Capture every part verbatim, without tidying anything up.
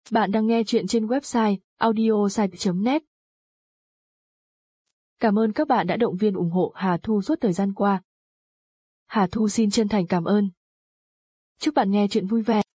Bạn đang nghe chuyện trên website audiosite chấm net. Cảm ơn các bạn đã động viên ủng hộ Hà Thu suốt thời gian qua. Hà Thu xin chân thành cảm ơn. Chúc bạn nghe chuyện vui vẻ.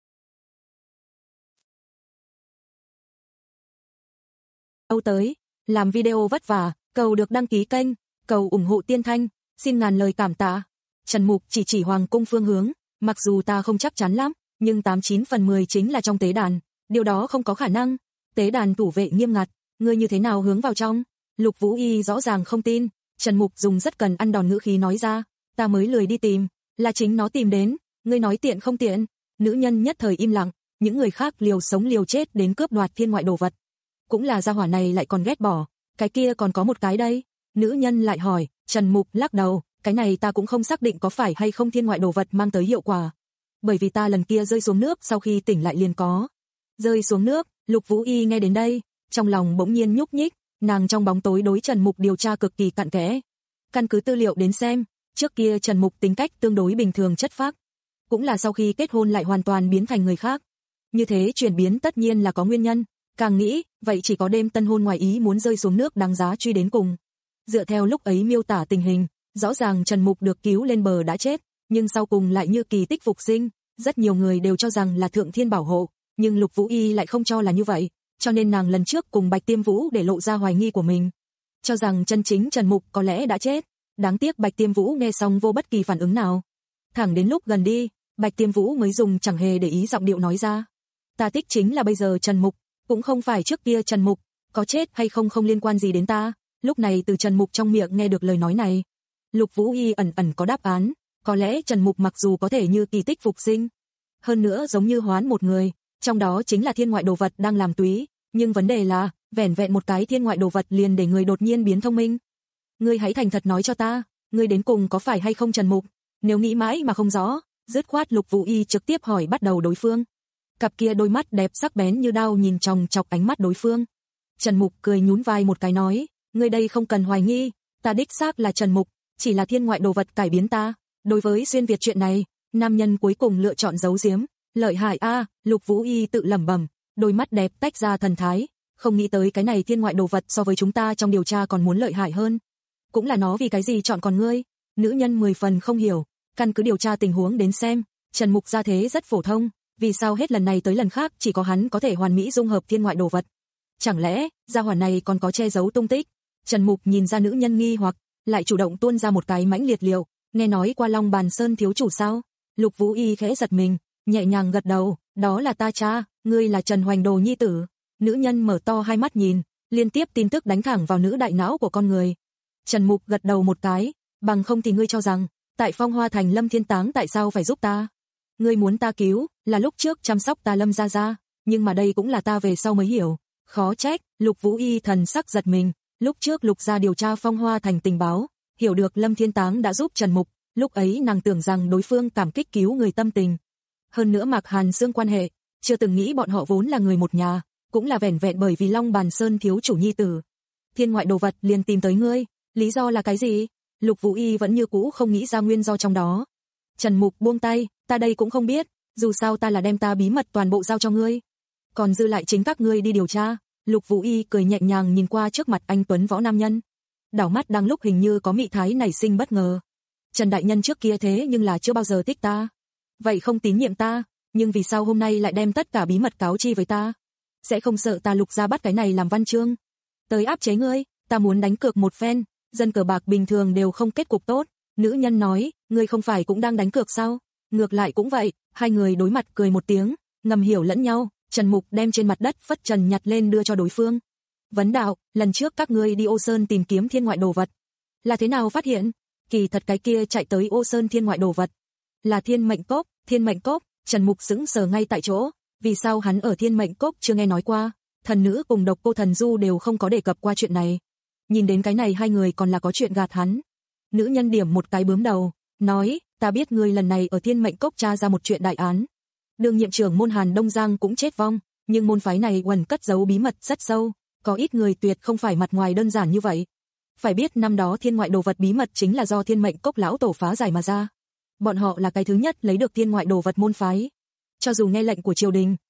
Đâu tới, làm video vất vả, cầu được đăng ký kênh, cầu ủng hộ Tiên Thanh, xin ngàn lời cảm tạ. Trần Mục chỉ chỉ Hoàng cung phương hướng, mặc dù ta không chắc chắn lắm, nhưng tám chín phần mười chính là trong tế đàn, điều đó không có khả năng. Tế đàn thủ vệ nghiêm ngặt, ngươi như thế nào hướng vào trong? Lục Vũ Y rõ ràng không tin, Trần Mục dùng rất cần ăn đòn ngữ khí nói ra, ta mới lười đi tìm, là chính nó tìm đến, ngươi nói tiện không tiện? Nữ nhân nhất thời im lặng, những người khác liều sống liều chết đến cướp đoạt thiên ngoại đồ vật. Cũng là gia hỏa này lại còn ghét bỏ, cái kia còn có một cái đây. Nữ nhân lại hỏi, Trần Mục lắc đầu, cái này ta cũng không xác định có phải hay không thiên ngoại đồ vật mang tới hiệu quả. Bởi vì ta lần kia rơi xuống nước sau khi tỉnh lại liền có. Rơi xuống nước, Lục Vũ Y nghe đến đây, trong lòng bỗng nhiên nhúc nhích, nàng trong bóng tối đối Trần Mục điều tra cực kỳ cặn kẽ. Căn cứ tư liệu đến xem, trước kia Trần Mục tính cách tương đối bình thường chất phác, cũng là sau khi kết hôn lại hoàn toàn biến thành người khác. Như thế chuyển biến tất nhiên là có nguyên nhân, càng nghĩ, vậy chỉ có đêm tân hôn ngoài ý muốn rơi xuống nước đáng giá truy đến cùng. Dựa theo lúc ấy miêu tả tình hình, rõ ràng Trần Mục được cứu lên bờ đã chết, nhưng sau cùng lại như kỳ tích phục sinh, rất nhiều người đều cho rằng là thượng thiên bảo hộ, nhưng Lục Vũ Y lại không cho là như vậy, cho nên nàng lần trước cùng Bạch Tiêm Vũ để lộ ra hoài nghi của mình, cho rằng chân chính Trần Mục có lẽ đã chết. Đáng tiếc Bạch Tiêm Vũ nghe xong vô bất kỳ phản ứng nào. Thẳng đến lúc gần đi, Bạch Tiêm Vũ mới dùng chẳng hề để ý giọng điệu nói ra, ta thích chính là bây giờ Trần Mục, cũng không phải trước kia Trần Mục, có chết hay không không liên quan gì đến ta. Lúc này từ Trần Mục trong miệng nghe được lời nói này, Lục Vũ Y ẩn ẩn có đáp án, có lẽ Trần Mục mặc dù có thể như kỳ tích phục sinh, hơn nữa giống như hoán một người, trong đó chính là thiên ngoại đồ vật đang làm túy, nhưng vấn đề là, vẻn vẹn một cái thiên ngoại đồ vật liền để người đột nhiên biến thông minh. Ngươi hãy thành thật nói cho ta, ngươi đến cùng có phải hay không Trần Mục? Nếu nghĩ mãi mà không rõ, dứt khoát Lục Vũ Y trực tiếp hỏi bắt đầu đối phương. Cặp kia đôi mắt đẹp sắc bén như đao nhìn chòng chọc ánh mắt đối phương. Trần Mục cười nhún vai một cái nói, ngươi đây không cần hoài nghi, ta đích xác là Trần Mục, chỉ là thiên ngoại đồ vật cải biến ta. Đối với xuyên Việt chuyện này, nam nhân cuối cùng lựa chọn giấu giếm, lợi hại a. À, Lục Vũ Y tự lẩm bẩm, đôi mắt đẹp tách ra thần thái, không nghĩ tới cái này thiên ngoại đồ vật so với chúng ta trong điều tra còn muốn lợi hại hơn. Cũng là nó vì cái gì chọn còn ngươi? Nữ nhân mười phần không hiểu, căn cứ điều tra tình huống đến xem, Trần Mục gia thế rất phổ thông, vì sao hết lần này tới lần khác chỉ có hắn có thể hoàn mỹ dung hợp thiên ngoại đồ vật? Chẳng lẽ, gia hỏa này còn có che giấu tung tích? Trần Mục nhìn ra nữ nhân nghi hoặc, lại chủ động tuôn ra một cái mãnh liệt liệu, nghe nói qua Long Bàn Sơn thiếu chủ sao? Lục Vũ Y khẽ giật mình, nhẹ nhàng gật đầu, đó là ta cha, ngươi là Trần Hoành Đồ nhi tử. Nữ nhân mở to hai mắt nhìn, liên tiếp tin tức đánh thẳng vào nữ đại não của con người. Trần Mục gật đầu một cái, bằng không thì ngươi cho rằng, tại Phong Hoa Thành Lâm Thiên Táng tại sao phải giúp ta? Ngươi muốn ta cứu, là lúc trước chăm sóc ta Lâm gia gia, nhưng mà đây cũng là ta về sau mới hiểu. Khó trách, Lục Vũ Y thần sắc giật mình, lúc trước Lục gia điều tra Phong Hoa Thành tình báo, hiểu được Lâm Thiên Táng đã giúp Trần Mục, lúc ấy nàng tưởng rằng đối phương cảm kích cứu người tâm tình. Hơn nữa Mạc Hàn Xương quan hệ, chưa từng nghĩ bọn họ vốn là người một nhà, cũng là vẻn vẹn bởi vì Long Bàn Sơn thiếu chủ nhi tử. Thiên ngoại đồ vật liền tìm tới ngươi, lý do là cái gì? Lục Vũ Y vẫn như cũ không nghĩ ra nguyên do trong đó. Trần Mục buông tay, ta đây cũng không biết, dù sao ta là đem ta bí mật toàn bộ giao cho ngươi, còn dư lại chính các ngươi đi điều tra. Lục Vũ Y cười nhẹ nhàng nhìn qua trước mặt anh tuấn võ nam nhân, đảo mắt đang lúc hình như có mị thái nảy sinh bất ngờ. Trần đại nhân trước kia thế nhưng là chưa bao giờ thích ta, vậy không tín nhiệm ta, nhưng vì sao hôm nay lại đem tất cả bí mật cáo chi với ta? Sẽ không sợ ta Lục gia bắt cái này làm văn chương tới áp chế ngươi? Ta muốn đánh cược một phen, dân cờ bạc bình thường đều không kết cục tốt. Nữ nhân nói, ngươi không phải cũng đang đánh cược sao? Ngược lại cũng vậy. Hai người đối mặt cười một tiếng, ngầm hiểu lẫn nhau. Trần Mục đem trên mặt đất phất trần nhặt lên đưa cho đối phương. Vấn đạo, lần trước các ngươi đi Ô Sơn tìm kiếm thiên ngoại đồ vật, là thế nào phát hiện? Kỳ thật cái kia chạy tới Ô Sơn thiên ngoại đồ vật là thiên mệnh cốc. Thiên mệnh cốc? Trần Mục sững sờ ngay tại chỗ, vì sao hắn ở thiên mệnh cốc chưa nghe nói qua? Thần nữ cùng Độc Cô Thần Du đều không có đề cập qua chuyện này. Nhìn đến cái này hai người còn là có chuyện gạt hắn. Nữ nhân điểm một cái bướm đầu, nói, ta biết ngươi lần này ở thiên mệnh cốc tra ra một chuyện đại án. Đương nhiệm trưởng môn Hàn Đông Giang cũng chết vong, nhưng môn phái này quần cất giấu bí mật rất sâu, có ít người tuyệt không phải mặt ngoài đơn giản như vậy. Phải biết năm đó thiên ngoại đồ vật bí mật chính là do thiên mệnh cốc lão tổ phá giải mà ra. Bọn họ là cái thứ nhất lấy được thiên ngoại đồ vật môn phái. Cho dù nghe lệnh của triều đình,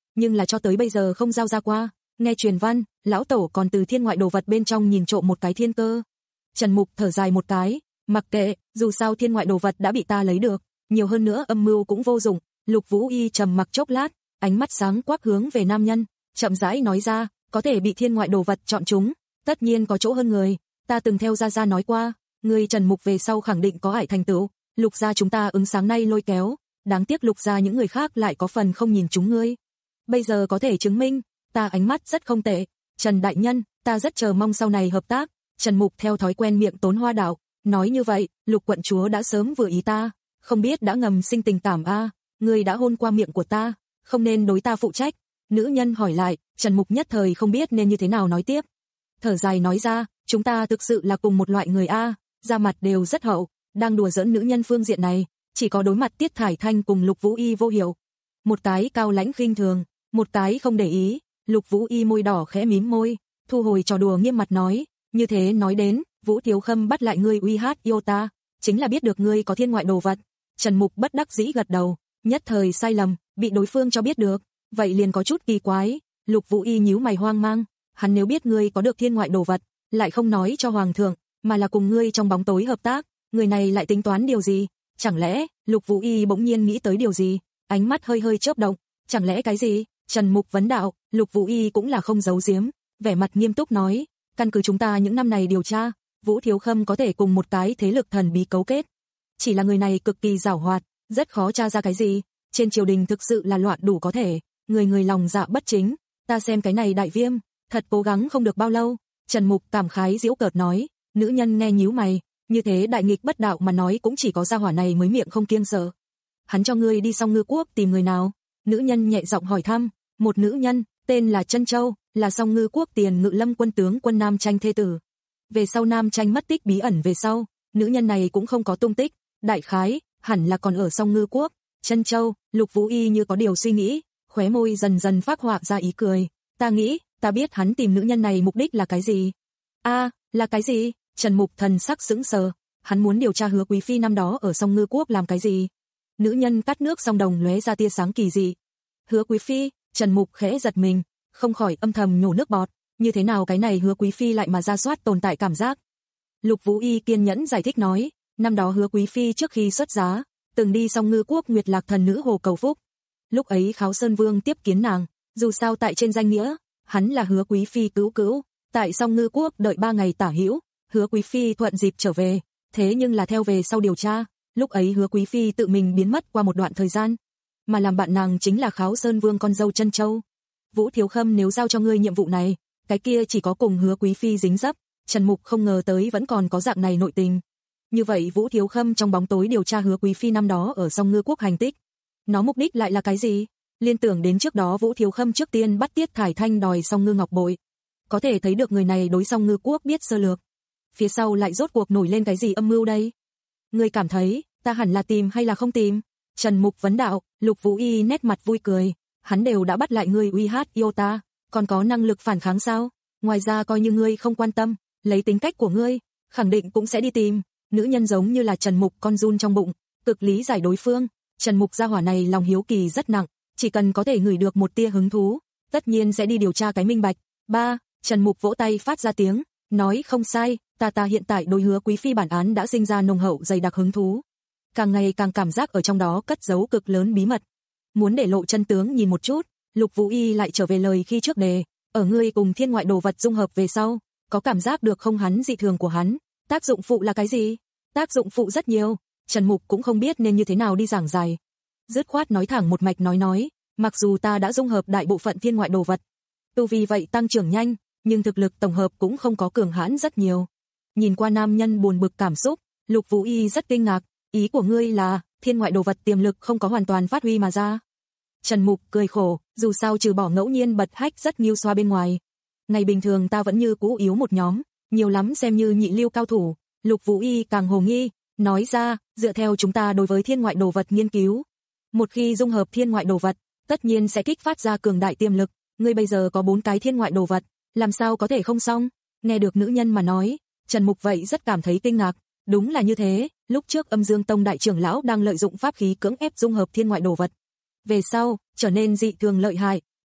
nhưng là cho tới bây giờ không giao ra qua. Nghe truyền văn, lão tổ còn từ thiên ngoại đồ vật bên trong nhìn trộm một cái thiên cơ. Trần Mục thở dài một cái, mặc kệ, dù sao thiên ngoại đồ vật đã bị ta lấy được, nhiều hơn nữa âm mưu cũng vô dụng. Lục Vũ Y trầm mặc chốc lát, ánh mắt sáng quắc hướng về nam nhân, chậm rãi nói ra, có thể bị thiên ngoại đồ vật chọn chúng, tất nhiên có chỗ hơn người, ta từng theo gia gia nói qua, người Trần Mục về sau khẳng định có ải thành tựu, Lục gia chúng ta ứng sáng nay lôi kéo, đáng tiếc Lục gia những người khác lại có phần không nhìn chúng ngươi. Bây giờ có thể chứng minh, ta ánh mắt rất không tệ, Trần đại nhân, ta rất chờ mong sau này hợp tác. Trần Mục theo thói quen miệng tốn hoa đạo, nói như vậy, Lục quận chúa đã sớm vừa ý ta, không biết đã ngầm sinh tình cảm a, à, ngươi đã hôn qua miệng của ta, không nên đối ta phụ trách. Nữ nhân hỏi lại, Trần Mục nhất thời không biết nên như thế nào nói tiếp. Thở dài nói ra, chúng ta thực sự là cùng một loại người a, à, da mặt đều rất hậu, đang đùa giỡn nữ nhân phương diện này, chỉ có đối mặt Tiết Thải Thanh cùng Lục Vũ Y vô hiểu. Một cái cao lãnh khinh thường, một cái không để ý, Lục Vũ Y môi đỏ khẽ mím môi, thu hồi trò đùa nghiêm mặt nói, như thế nói đến, Vũ Thiếu Khâm bắt lại ngươi uy hát yêu ta, chính là biết được ngươi có thiên ngoại đồ vật. Trần Mục bất đắc dĩ gật đầu, nhất thời sai lầm, bị đối phương cho biết được, vậy liền có chút kỳ quái. Lục Vũ Y nhíu mày hoang mang, hắn nếu biết ngươi có được thiên ngoại đồ vật, lại không nói cho hoàng thượng, mà là cùng ngươi trong bóng tối hợp tác, người này lại tính toán điều gì? Chẳng lẽ, Lục Vũ Y bỗng nhiên nghĩ tới điều gì, ánh mắt hơi hơi chớp động, chẳng lẽ cái gì? Trần Mục vấn đạo, Lục Vũ Y cũng là không giấu giếm, vẻ mặt nghiêm túc nói, căn cứ chúng ta những năm này điều tra, Vũ Thiếu Khâm có thể cùng một cái thế lực thần bí cấu kết. Chỉ là người này cực kỳ giảo hoạt, rất khó tra ra cái gì, trên triều đình thực sự là loạn đủ có thể, người người lòng dạ bất chính, ta xem cái này đại viêm, thật cố gắng không được bao lâu. Trần Mục cảm khái giễu cợt nói, nữ nhân nghe nhíu mày, như thế đại nghịch bất đạo mà nói cũng chỉ có gia hỏa này mới miệng không kiêng sợ. Hắn cho ngươi đi Song Ngư Quốc tìm người nào? Nữ nhân nhẹ giọng hỏi thăm, một nữ nhân, tên là Trân Châu, là Song Ngư Quốc Tiền Ngự Lâm quân tướng quân Nam Tranh thê tử. Về sau Nam Tranh mất tích bí ẩn về sau, nữ nhân này cũng không có tung tích, đại khái, hẳn là còn ở Song Ngư Quốc. Trân Châu, Lục Vũ Y như có điều suy nghĩ, khóe môi dần dần phác họa ra ý cười, ta nghĩ, ta biết hắn tìm nữ nhân này mục đích là cái gì. A, à, là cái gì? Trần Mục thần sắc sững sờ, hắn muốn điều tra Hứa Quý phi năm đó ở Song Ngư Quốc làm cái gì. Nữ nhân cắt nước song đồng lóe ra tia sáng kỳ dị. Hứa Quý phi, Trần Mục khẽ giật mình, không khỏi âm thầm nhổ nước bọt, như thế nào cái này Hứa Quý phi lại mà ra soát tồn tại cảm giác. Lục Vũ Y kiên nhẫn giải thích nói, năm đó Hứa Quý phi trước khi xuất giá, từng đi Song Ngư Quốc Nguyệt Lạc thần nữ hồ cầu phúc. Lúc ấy Kháo Sơn Vương tiếp kiến nàng, dù sao tại trên danh nghĩa, hắn là Hứa Quý phi cứu cứu, tại Song Ngư Quốc đợi ba ngày tả hữu, Hứa Quý phi thuận dịp trở về, thế nhưng là theo về sau điều tra, lúc ấy Hứa Quý phi tự mình biến mất qua một đoạn thời gian, mà làm bạn nàng chính là Kháo Sơn Vương con dâu Trân Châu. Vũ Thiếu Khâm nếu giao cho ngươi nhiệm vụ này, cái kia chỉ có cùng Hứa Quý phi dính dấp. Trần Mục không ngờ tới vẫn còn có dạng này nội tình. Như vậy Vũ Thiếu Khâm trong bóng tối điều tra Hứa Quý phi năm đó ở Song Ngư Quốc hành tích, nó mục đích lại là cái gì? Liên tưởng đến trước đó Vũ Thiếu Khâm trước tiên bắt Tiết Thải Thanh đòi Song Ngư Ngọc bội, có thể thấy được người này đối Song Ngư Quốc biết sơ lược. Phía sau lại rốt cuộc nổi lên cái gì âm mưu đây? Ngươi cảm thấy, ta hẳn là tìm hay là không tìm? Trần Mục vấn đạo. Lục Vũ Y nét mặt vui cười, hắn đều đã bắt lại ngươi uy hát yêu ta, còn có năng lực phản kháng sao? Ngoài ra coi như ngươi không quan tâm, lấy tính cách của ngươi, khẳng định cũng sẽ đi tìm. Nữ nhân giống như là Trần Mục con run trong bụng, cực lý giải đối phương. Trần Mục gia hỏa này lòng hiếu kỳ rất nặng, chỉ cần có thể ngửi được một tia hứng thú, tất nhiên sẽ đi điều tra cái minh bạch. Ba, Trần Mục vỗ tay phát ra tiếng, nói không sai, ta ta hiện tại đối Hứa Quý phi bản án đã sinh ra nồng hậu dày đặc hứng thú. Càng ngày càng cảm giác ở trong đó cất giấu cực lớn bí mật. Muốn để lộ chân tướng nhìn một chút, Lục Vũ Y lại trở về lời khi trước đề, ở ngươi cùng thiên ngoại đồ vật dung hợp về sau, có cảm giác được không hắn dị thường của hắn, tác dụng phụ là cái gì? Tác dụng phụ rất nhiều, Trần Mục cũng không biết nên như thế nào đi giảng giải. Dứt khoát nói thẳng một mạch nói nói, mặc dù ta đã dung hợp đại bộ phận thiên ngoại đồ vật, tu vi vậy tăng trưởng nhanh, nhưng thực lực tổng hợp cũng không có cường hãn rất nhiều. Nhìn qua nam nhân buồn bực cảm xúc, Lục Vũ Y rất kinh ngạc, ý của ngươi là, thiên ngoại đồ vật tiềm lực không có hoàn toàn phát huy mà ra. Trần Mục cười khổ, dù sao trừ bỏ ngẫu nhiên bật hách rất nghiêu xoa bên ngoài, ngày bình thường ta vẫn như cũ yếu một nhóm, nhiều lắm xem như nhị lưu cao thủ. Lục Vũ Y càng hồ nghi, nói ra, dựa theo chúng ta đối với thiên ngoại đồ vật nghiên cứu, một khi dung hợp thiên ngoại đồ vật, tất nhiên sẽ kích phát ra cường đại tiềm lực, ngươi bây giờ có bốn cái thiên ngoại đồ vật, làm sao có thể không xong? Nghe được nữ nhân mà nói, Trần Mục vậy rất cảm thấy kinh ngạc, đúng là như thế, lúc trước Âm Dương Tông đại trưởng lão đang lợi dụng pháp khí cưỡng ép dung hợp thiên ngoại đồ vật, về sau trở nên dị thường lợi hại,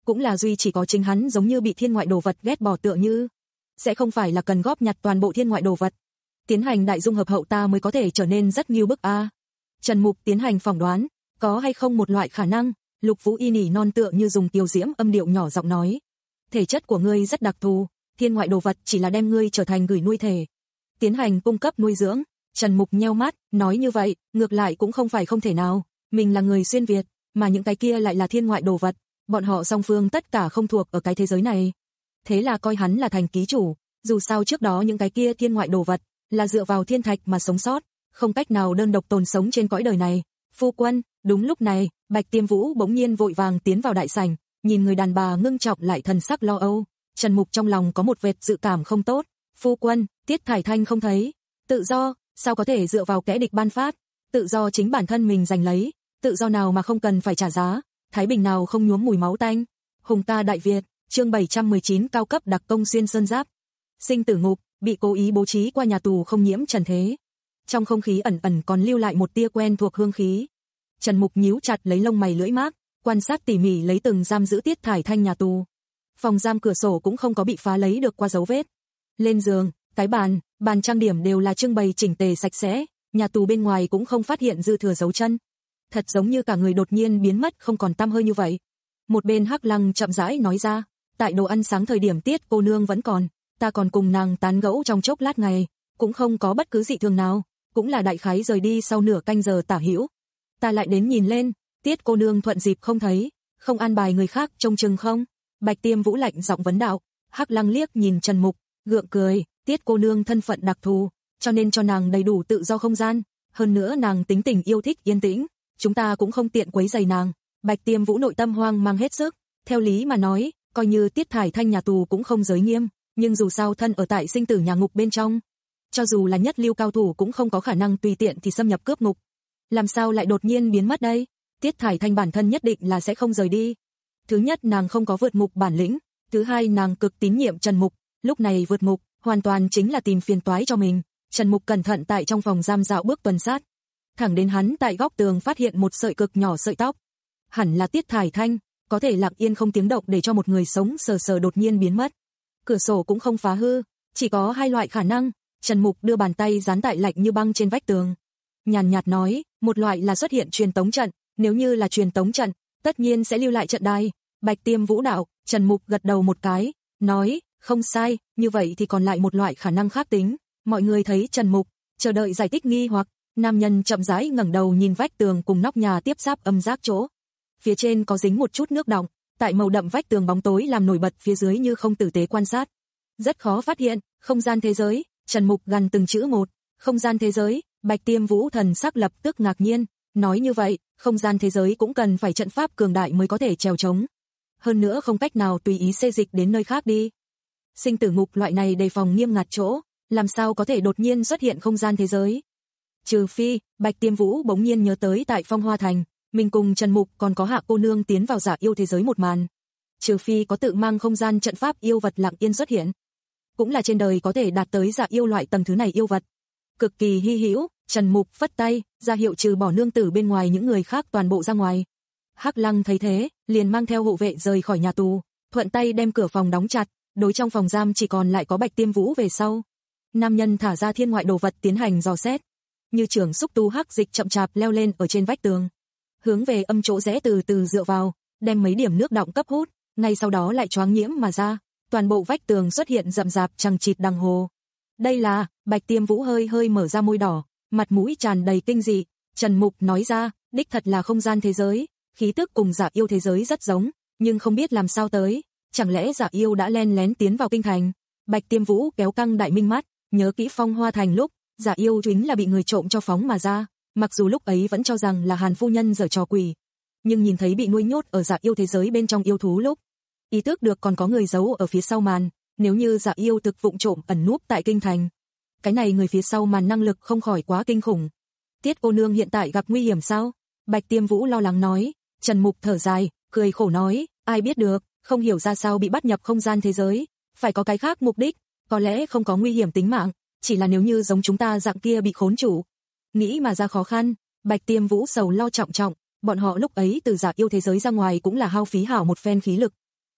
cũng là duy chỉ có chính hắn giống như bị thiên ngoại đồ vật ghét bỏ tựa như. Sẽ không phải là cần góp nhặt toàn bộ thiên ngoại đồ vật. Tiến hành đại dung hợp hậu ta mới có thể trở nên rất nghiêu bức a. À. Trần Mục tiến hành phỏng đoán, có hay không một loại khả năng, Lục Vũ Y nỉ non tựa như dùng kiều diễm âm điệu nhỏ giọng nói. Thể chất của ngươi rất đặc thù, thiên ngoại đồ vật chỉ là đem ngươi trở thành gửi nuôi thể. Tiến hành cung cấp nuôi dưỡng, Trần Mục nheo mắt, nói như vậy, ngược lại cũng không phải không thể nào, mình là người xuyên Việt, mà những cái kia lại là thiên ngoại đồ vật, bọn họ song phương tất cả không thuộc ở cái thế giới này. Thế là coi hắn là thành ký chủ, dù sao trước đó những cái kia thiên ngoại đồ vật, là dựa vào thiên thạch mà sống sót, không cách nào đơn độc tồn sống trên cõi đời này. Phu quân, đúng lúc này, Bạch Tiêm Vũ bỗng nhiên vội vàng tiến vào đại sảnh, nhìn người đàn bà ngưng trọng lại thần sắc lo âu, Trần Mục trong lòng có một vệt dự cảm không tốt. Phu quân, Tiết Thải Thanh không thấy, tự do, sao có thể dựa vào kẻ địch ban phát, tự do chính bản thân mình giành lấy, tự do nào mà không cần phải trả giá, thái bình nào không nhuốm mùi máu tanh. Hùng ta Đại Việt, chương bảy trăm mười chín cao cấp đặc công xuyên sơn giáp. Sinh tử ngục, bị cố ý bố trí qua nhà tù không nhiễm trần thế. Trong không khí ẩn ẩn còn lưu lại một tia quen thuộc hương khí. Trần Mục nhíu chặt lấy lông mày lưỡi mác, quan sát tỉ mỉ lấy từng giam giữ Tiết Thải Thanh nhà tù. Phòng giam cửa sổ cũng không có bị phá lấy được qua dấu vết. Lên giường, cái bàn, bàn trang điểm đều là trưng bày chỉnh tề sạch sẽ, nhà tù bên ngoài cũng không phát hiện dư thừa dấu chân. Thật giống như cả người đột nhiên biến mất không còn tăm hơi như vậy. Một bên Hắc Lăng chậm rãi nói ra, tại đồ ăn sáng thời điểm Tiết cô nương vẫn còn, ta còn cùng nàng tán gẫu trong chốc lát ngày, cũng không có bất cứ dị thường nào, cũng là đại khái rời đi sau nửa canh giờ tả hữu. Ta lại đến nhìn lên, Tiết cô nương thuận dịp không thấy, không an bài người khác trông chừng không? Bạch Tiêm Vũ lạnh giọng vấn đạo. Hắc Lăng liếc nhìn Trần Mục, gượng cười, Tiết cô nương thân phận đặc thù, cho nên cho nàng đầy đủ tự do không gian, hơn nữa nàng tính tình yêu thích yên tĩnh, chúng ta cũng không tiện quấy rầy nàng. Bạch Tiêm Vũ nội tâm hoang mang hết sức, theo lý mà nói, coi như Tiết Thải Thanh nhà tù cũng không giới nghiêm, nhưng dù sao thân ở tại sinh tử nhà ngục bên trong, cho dù là nhất lưu cao thủ cũng không có khả năng tùy tiện thì xâm nhập cướp ngục. Làm sao lại đột nhiên biến mất đây? Tiết Thải Thanh bản thân nhất định là sẽ không rời đi. Thứ nhất nàng không có vượt ngục bản lĩnh, thứ hai nàng cực tín nhiệm Trần Mục, lúc này vượt ngục, hoàn toàn chính là tìm phiền toái cho mình. Trần Mục cẩn thận tại trong phòng giam dạo bước tuần sát, thẳng đến hắn tại góc tường phát hiện một sợi cực nhỏ sợi tóc. Hẳn là Tiết Thải Thanh, có thể lặng yên không tiếng động để cho một người sống sờ sờ đột nhiên biến mất. Cửa sổ cũng không phá hư, chỉ có hai loại khả năng. Trần Mục đưa bàn tay dán tại lạnh như băng trên vách tường, nhàn nhạt nói, một loại là xuất hiện truyền tống trận, nếu như là truyền tống trận, tất nhiên sẽ lưu lại trận đài. Bạch Tiêm Vũ đạo, Trần Mục gật đầu một cái, nói, không sai, như vậy thì còn lại một loại khả năng khác tính. Mọi người thấy Trần Mục, chờ đợi giải thích nghi hoặc, nam nhân chậm rãi ngẩng đầu nhìn vách tường cùng nóc nhà tiếp giáp âm giác chỗ. Phía trên có dính một chút nước đọng, tại màu đậm vách tường bóng tối làm nổi bật phía dưới như không tử tế quan sát. Rất khó phát hiện, không gian thế giới, Trần Mục gằn từng chữ một, không gian thế giới, Bạch Tiêm Vũ thần sắc lập tức ngạc nhiên, nói như vậy, không gian thế giới cũng cần phải trận pháp cường đại mới có thể trèo trống. Hơn nữa không cách nào tùy ý xê dịch đến nơi khác đi. Sinh tử ngục loại này đề phòng nghiêm ngặt chỗ, làm sao có thể đột nhiên xuất hiện không gian thế giới? Trừ phi, Bạch Tiêm Vũ bỗng nhiên nhớ tới tại Phong Hoa Thành, mình cùng Trần Mục còn có Hạ cô nương tiến vào Giả Yêu thế giới một màn. Trừ phi có tự mang không gian trận pháp yêu vật lặng yên xuất hiện. Cũng là trên đời có thể đạt tới Giả Yêu loại tầng thứ này yêu vật. Cực kỳ hy hữu. Trần Mục phất tay, ra hiệu trừ bỏ nương tử bên ngoài những người khác toàn bộ ra ngoài. Hắc Lăng thấy thế, liền mang theo hộ vệ rời khỏi nhà tù, thuận tay đem cửa phòng đóng chặt, đối trong phòng giam chỉ còn lại có Bạch Tiêm Vũ về sau. Nam nhân thả ra thiên ngoại đồ vật tiến hành dò xét. Như trưởng xúc tu hắc dịch chậm chạp leo lên ở trên vách tường, hướng về âm chỗ rẽ từ từ dựa vào, đem mấy điểm nước đọng cấp hút, ngay sau đó lại choáng nhiễm mà ra, toàn bộ vách tường xuất hiện rậm rạp chằng chịt đằng hồ. Đây là, Bạch Tiêm Vũ hơi hơi mở ra môi đỏ, mặt mũi tràn đầy kinh dị. Trần Mục nói ra, đích thật là không gian thế giới, khí tức cùng Giả Yêu thế giới rất giống, nhưng không biết làm sao tới, chẳng lẽ Giả Yêu đã len lén tiến vào kinh thành? Bạch Tiêm Vũ kéo căng đại minh mắt, nhớ kỹ Phong Hoa Thành lúc, Giả Yêu chính là bị người trộm cho phóng mà ra, mặc dù lúc ấy vẫn cho rằng là Hàn phu nhân giở trò quỷ, nhưng nhìn thấy bị nuôi nhốt ở Giả Yêu thế giới bên trong yêu thú lúc, ý thức được còn có người giấu ở phía sau màn, nếu như Giả Yêu thực vụng trộm ẩn núp tại kinh thành, cái này người phía sau màn năng lực không khỏi quá kinh khủng. Tiết cô nương hiện tại gặp nguy hiểm sao? Bạch Tiêm Vũ lo lắng nói. Trần Mục thở dài, cười khổ nói, ai biết được, không hiểu ra sao bị bắt nhập không gian thế giới, phải có cái khác mục đích, có lẽ không có nguy hiểm tính mạng, chỉ là nếu như giống chúng ta dạng kia bị khốn chủ, nghĩ mà ra khó khăn. Bạch Tiêm Vũ sầu lo trọng trọng, bọn họ lúc ấy từ Giả Yêu thế giới ra ngoài cũng là hao phí hảo một phen khí lực,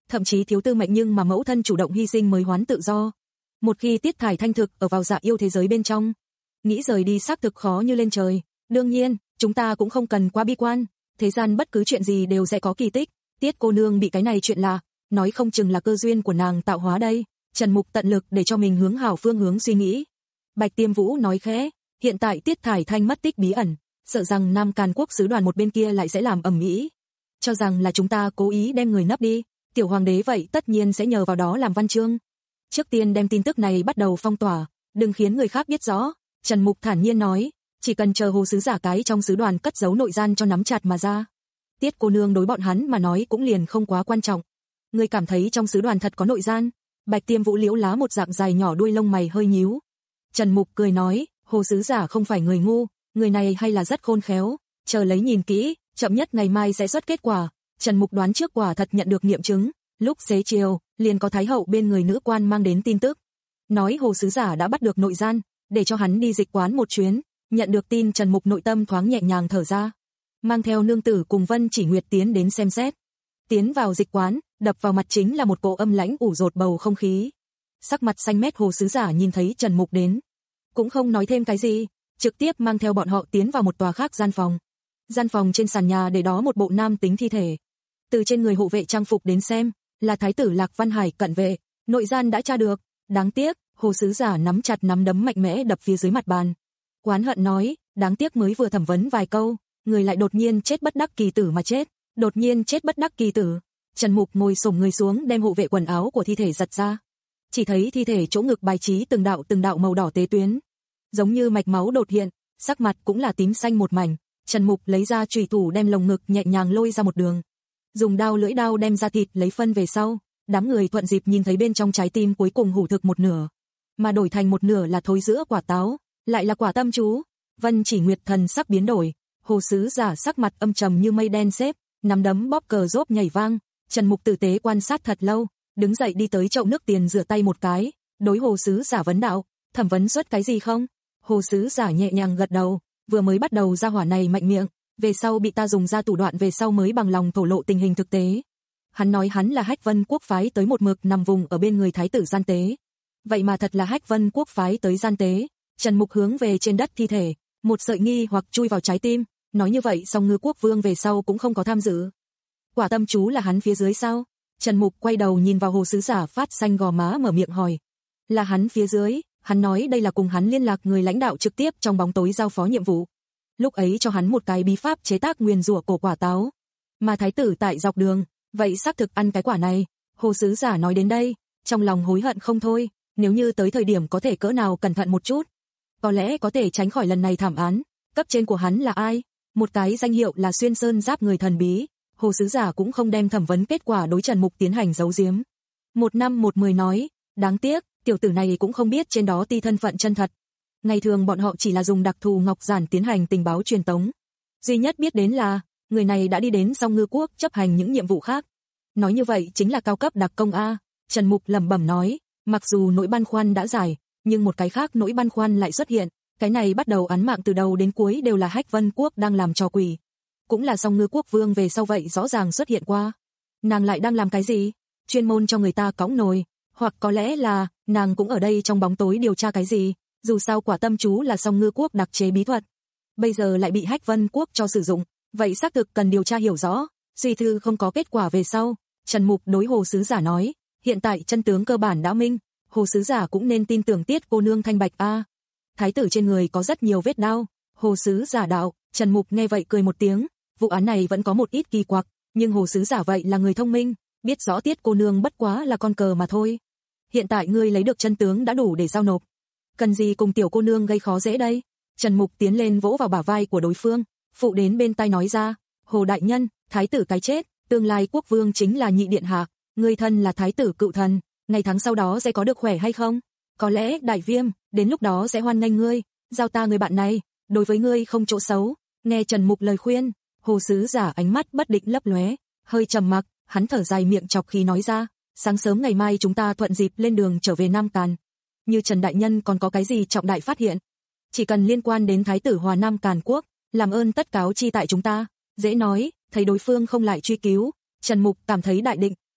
thậm chí thiếu tư mệnh nhưng mà mẫu thân chủ động hy sinh mới hoán tự do. Một khi Tiết Thải Thanh thực ở vào dạ yêu thế giới bên trong, nghĩ rời đi xác thực khó như lên trời. Đương nhiên, chúng ta cũng không cần quá bi quan, thế gian bất cứ chuyện gì đều sẽ có kỳ tích. Tiết cô nương bị cái này chuyện lạ, nói không chừng là cơ duyên của nàng tạo hóa đây. Trần Mục tận lực để cho mình hướng hảo phương hướng suy nghĩ. Bạch Tiêm Vũ nói khẽ, hiện tại Tiết Thải Thanh mất tích bí ẩn, sợ rằng Nam Càn Quốc sứ đoàn một bên kia lại sẽ làm ầm ĩ, cho rằng là chúng ta cố ý đem người nấp đi. Tiểu hoàng đế vậy tất nhiên sẽ nhờ vào đó làm văn chương. Trước tiên đem tin tức này bắt đầu phong tỏa, đừng khiến người khác biết rõ. Trần Mục thản nhiên nói, chỉ cần chờ Hồ sứ giả cái trong sứ đoàn cất giấu nội gian cho nắm chặt mà ra. Tiết cô nương đối bọn hắn mà nói cũng liền không quá quan trọng. Người cảm thấy trong sứ đoàn thật có nội gian? Bạch Tiêm Vũ liễu lá một dạng dài nhỏ đuôi lông mày hơi nhíu. Trần Mục cười nói, Hồ sứ giả không phải người ngu, người này hay là rất khôn khéo, chờ lấy nhìn kỹ, chậm nhất ngày mai sẽ xuất kết quả. Trần Mục đoán trước quả thật nhận được nghiệm chứng, lúc xế chiều, liền có thái hậu bên người nữ quan mang đến tin tức, nói Hồ sứ giả đã bắt được nội gian, để cho hắn đi dịch quán một chuyến. Nhận được tin, Trần Mục nội tâm thoáng nhẹ nhàng thở ra, mang theo nương tử cùng Vân Chỉ Nguyệt tiến đến xem xét. Tiến vào dịch quán, đập vào mặt chính là một cỗ âm lãnh ủ rột bầu không khí. Sắc mặt xanh mét Hồ sứ giả nhìn thấy Trần Mục đến, cũng không nói thêm cái gì, trực tiếp mang theo bọn họ tiến vào một tòa khác gian phòng. Gian phòng trên sàn nhà để đó một bộ nam tính thi thể. Từ trên người hộ vệ trang phục đến xem, là thái tử Lạc Văn Hải cận vệ, nội gian đã tra được. Đáng tiếc, Hồ sứ giả nắm chặt nắm đấm mạnh mẽ đập phía dưới mặt bàn. Oán hận nói, đáng tiếc mới vừa thẩm vấn vài câu, người lại đột nhiên chết bất đắc kỳ tử mà chết, đột nhiên chết bất đắc kỳ tử. Trần Mục ngồi xổm người xuống đem hộ vệ quần áo của thi thể giật ra. Chỉ thấy thi thể chỗ ngực bài trí từng đạo từng đạo màu đỏ tế tuyến, giống như mạch máu đột hiện, sắc mặt cũng là tím xanh một mảnh. Trần Mục lấy ra chùy thủ đem lồng ngực nhẹ nhàng lôi ra một đường, dùng đao lưỡi đao đem ra thịt lấy phân về sau, đám người thuận dịp nhìn thấy bên trong trái tim cuối cùng hủ thực một nửa, mà đổi thành một nửa là thối giữa quả táo, lại là quả tâm chú. Vân Chỉ Nguyệt thần sắc biến đổi, Hồ sứ giả sắc mặt âm trầm như mây đen xếp, nắm đấm bóp cờ rốp nhảy vang. Trần Mục tử tế quan sát thật lâu, đứng dậy đi tới chậu nước tiền rửa tay một cái, đối Hồ sứ giả vấn đạo, thẩm vấn xuất cái gì không? Hồ sứ giả nhẹ nhàng gật đầu, vừa mới bắt đầu ra hỏa này mạnh miệng, về sau bị ta dùng ra thủ đoạn về sau mới bằng lòng thổ lộ tình hình thực tế. Hắn nói hắn là Hách Vân quốc phái tới một mực nằm vùng ở bên người thái tử gian tế. Vậy mà thật là Hách Vân quốc phái tới gian tế. Trần Mục hướng về trên đất thi thể, một sợi nghi hoặc chui vào trái tim, nói như vậy Song Ngư quốc vương về sau cũng không có tham dự. Quả tâm chú là hắn phía dưới sao? Trần Mục quay đầu nhìn vào Hồ sứ giả phát xanh gò má mở miệng hỏi. Là hắn phía dưới, hắn nói đây là cùng hắn liên lạc người lãnh đạo trực tiếp trong bóng tối giao phó nhiệm vụ. Lúc ấy cho hắn một cái bí pháp chế tác nguyền rủa cổ quả táo, mà thái tử tại dọc đường, vậy xác thực ăn cái quả này. Hồ sứ giả nói đến đây, trong lòng hối hận không thôi, nếu như tới thời điểm có thể cỡ nào cẩn thận một chút, có lẽ có thể tránh khỏi lần này thảm án. Cấp trên của hắn là ai? Một cái danh hiệu là Xuyên Sơn Giáp người thần bí. Hồ sứ giả cũng không đem thẩm vấn kết quả đối Trần Mục tiến hành giấu giếm. Một năm một mười nói, đáng tiếc, tiểu tử này cũng không biết trên đó ti thân phận chân thật. Ngày thường bọn họ chỉ là dùng đặc thù ngọc giản tiến hành tình báo truyền tống. Duy nhất biết đến là, người này đã đi đến Song Ngư quốc chấp hành những nhiệm vụ khác. Nói như vậy chính là cao cấp đặc công A. Trần Mục lẩm bẩm nói, mặc dù nỗi băn khoăn đã giải, nhưng một cái khác nỗi băn khoăn lại xuất hiện. Cái này bắt đầu án mạng từ đầu đến cuối đều là Hách Vân quốc đang làm trò quỷ. Cũng là Song Ngư quốc vương về sau vậy rõ ràng xuất hiện qua. Nàng lại đang làm cái gì? Chuyên môn cho người ta cõng nồi, hoặc có lẽ là nàng cũng ở đây trong bóng tối điều tra cái gì? Dù sao quả tâm chú là Song Ngư quốc đặc chế bí thuật, bây giờ lại bị Hách Vân quốc cho sử dụng, vậy xác thực cần điều tra hiểu rõ. Suy thư không có kết quả về sau, Trần Mục đối Hồ sứ giả nói, hiện tại chân tướng cơ bản đã minh, Hồ sứ giả cũng nên tin tưởng Tiết cô nương thanh bạch a. Thái tử trên người có rất nhiều vết đao. Hồ sứ giả đạo. Trần Mục nghe vậy cười một tiếng, vụ án này vẫn có một ít kỳ quặc, nhưng Hồ sứ giả vậy là người thông minh, biết rõ Tiết cô nương bất quá là con cờ mà thôi. Hiện tại ngươi lấy được chân tướng đã đủ để giao nộp, cần gì cùng tiểu cô nương gây khó dễ đây? Trần Mục tiến lên vỗ vào bả vai của đối phương, phụ đến bên tai nói ra, Hồ đại nhân, thái tử cái chết, tương lai quốc vương chính là nhị điện hạ, ngươi thân là thái tử cựu thần, ngày tháng sau đó sẽ có được khỏe hay không? Có lẽ đại viêm, đến lúc đó sẽ hoan nghênh ngươi, giao ta người bạn này, đối với ngươi không chỗ xấu. Nghe Trần Mục lời khuyên, Hồ sứ giả ánh mắt bất định lấp lóe, hơi trầm mặc, hắn thở dài miệng chọc khí nói ra, sáng sớm ngày mai chúng ta thuận dịp lên đường trở về Nam Càn. Như Trần đại nhân còn có cái gì trọng đại phát hiện, chỉ cần liên quan đến thái tử Hòa Nam Càn quốc, làm ơn tất cáo chi tại chúng ta. Dễ nói, thấy đối phương không lại truy cứu, Trần Mục cảm thấy đại định,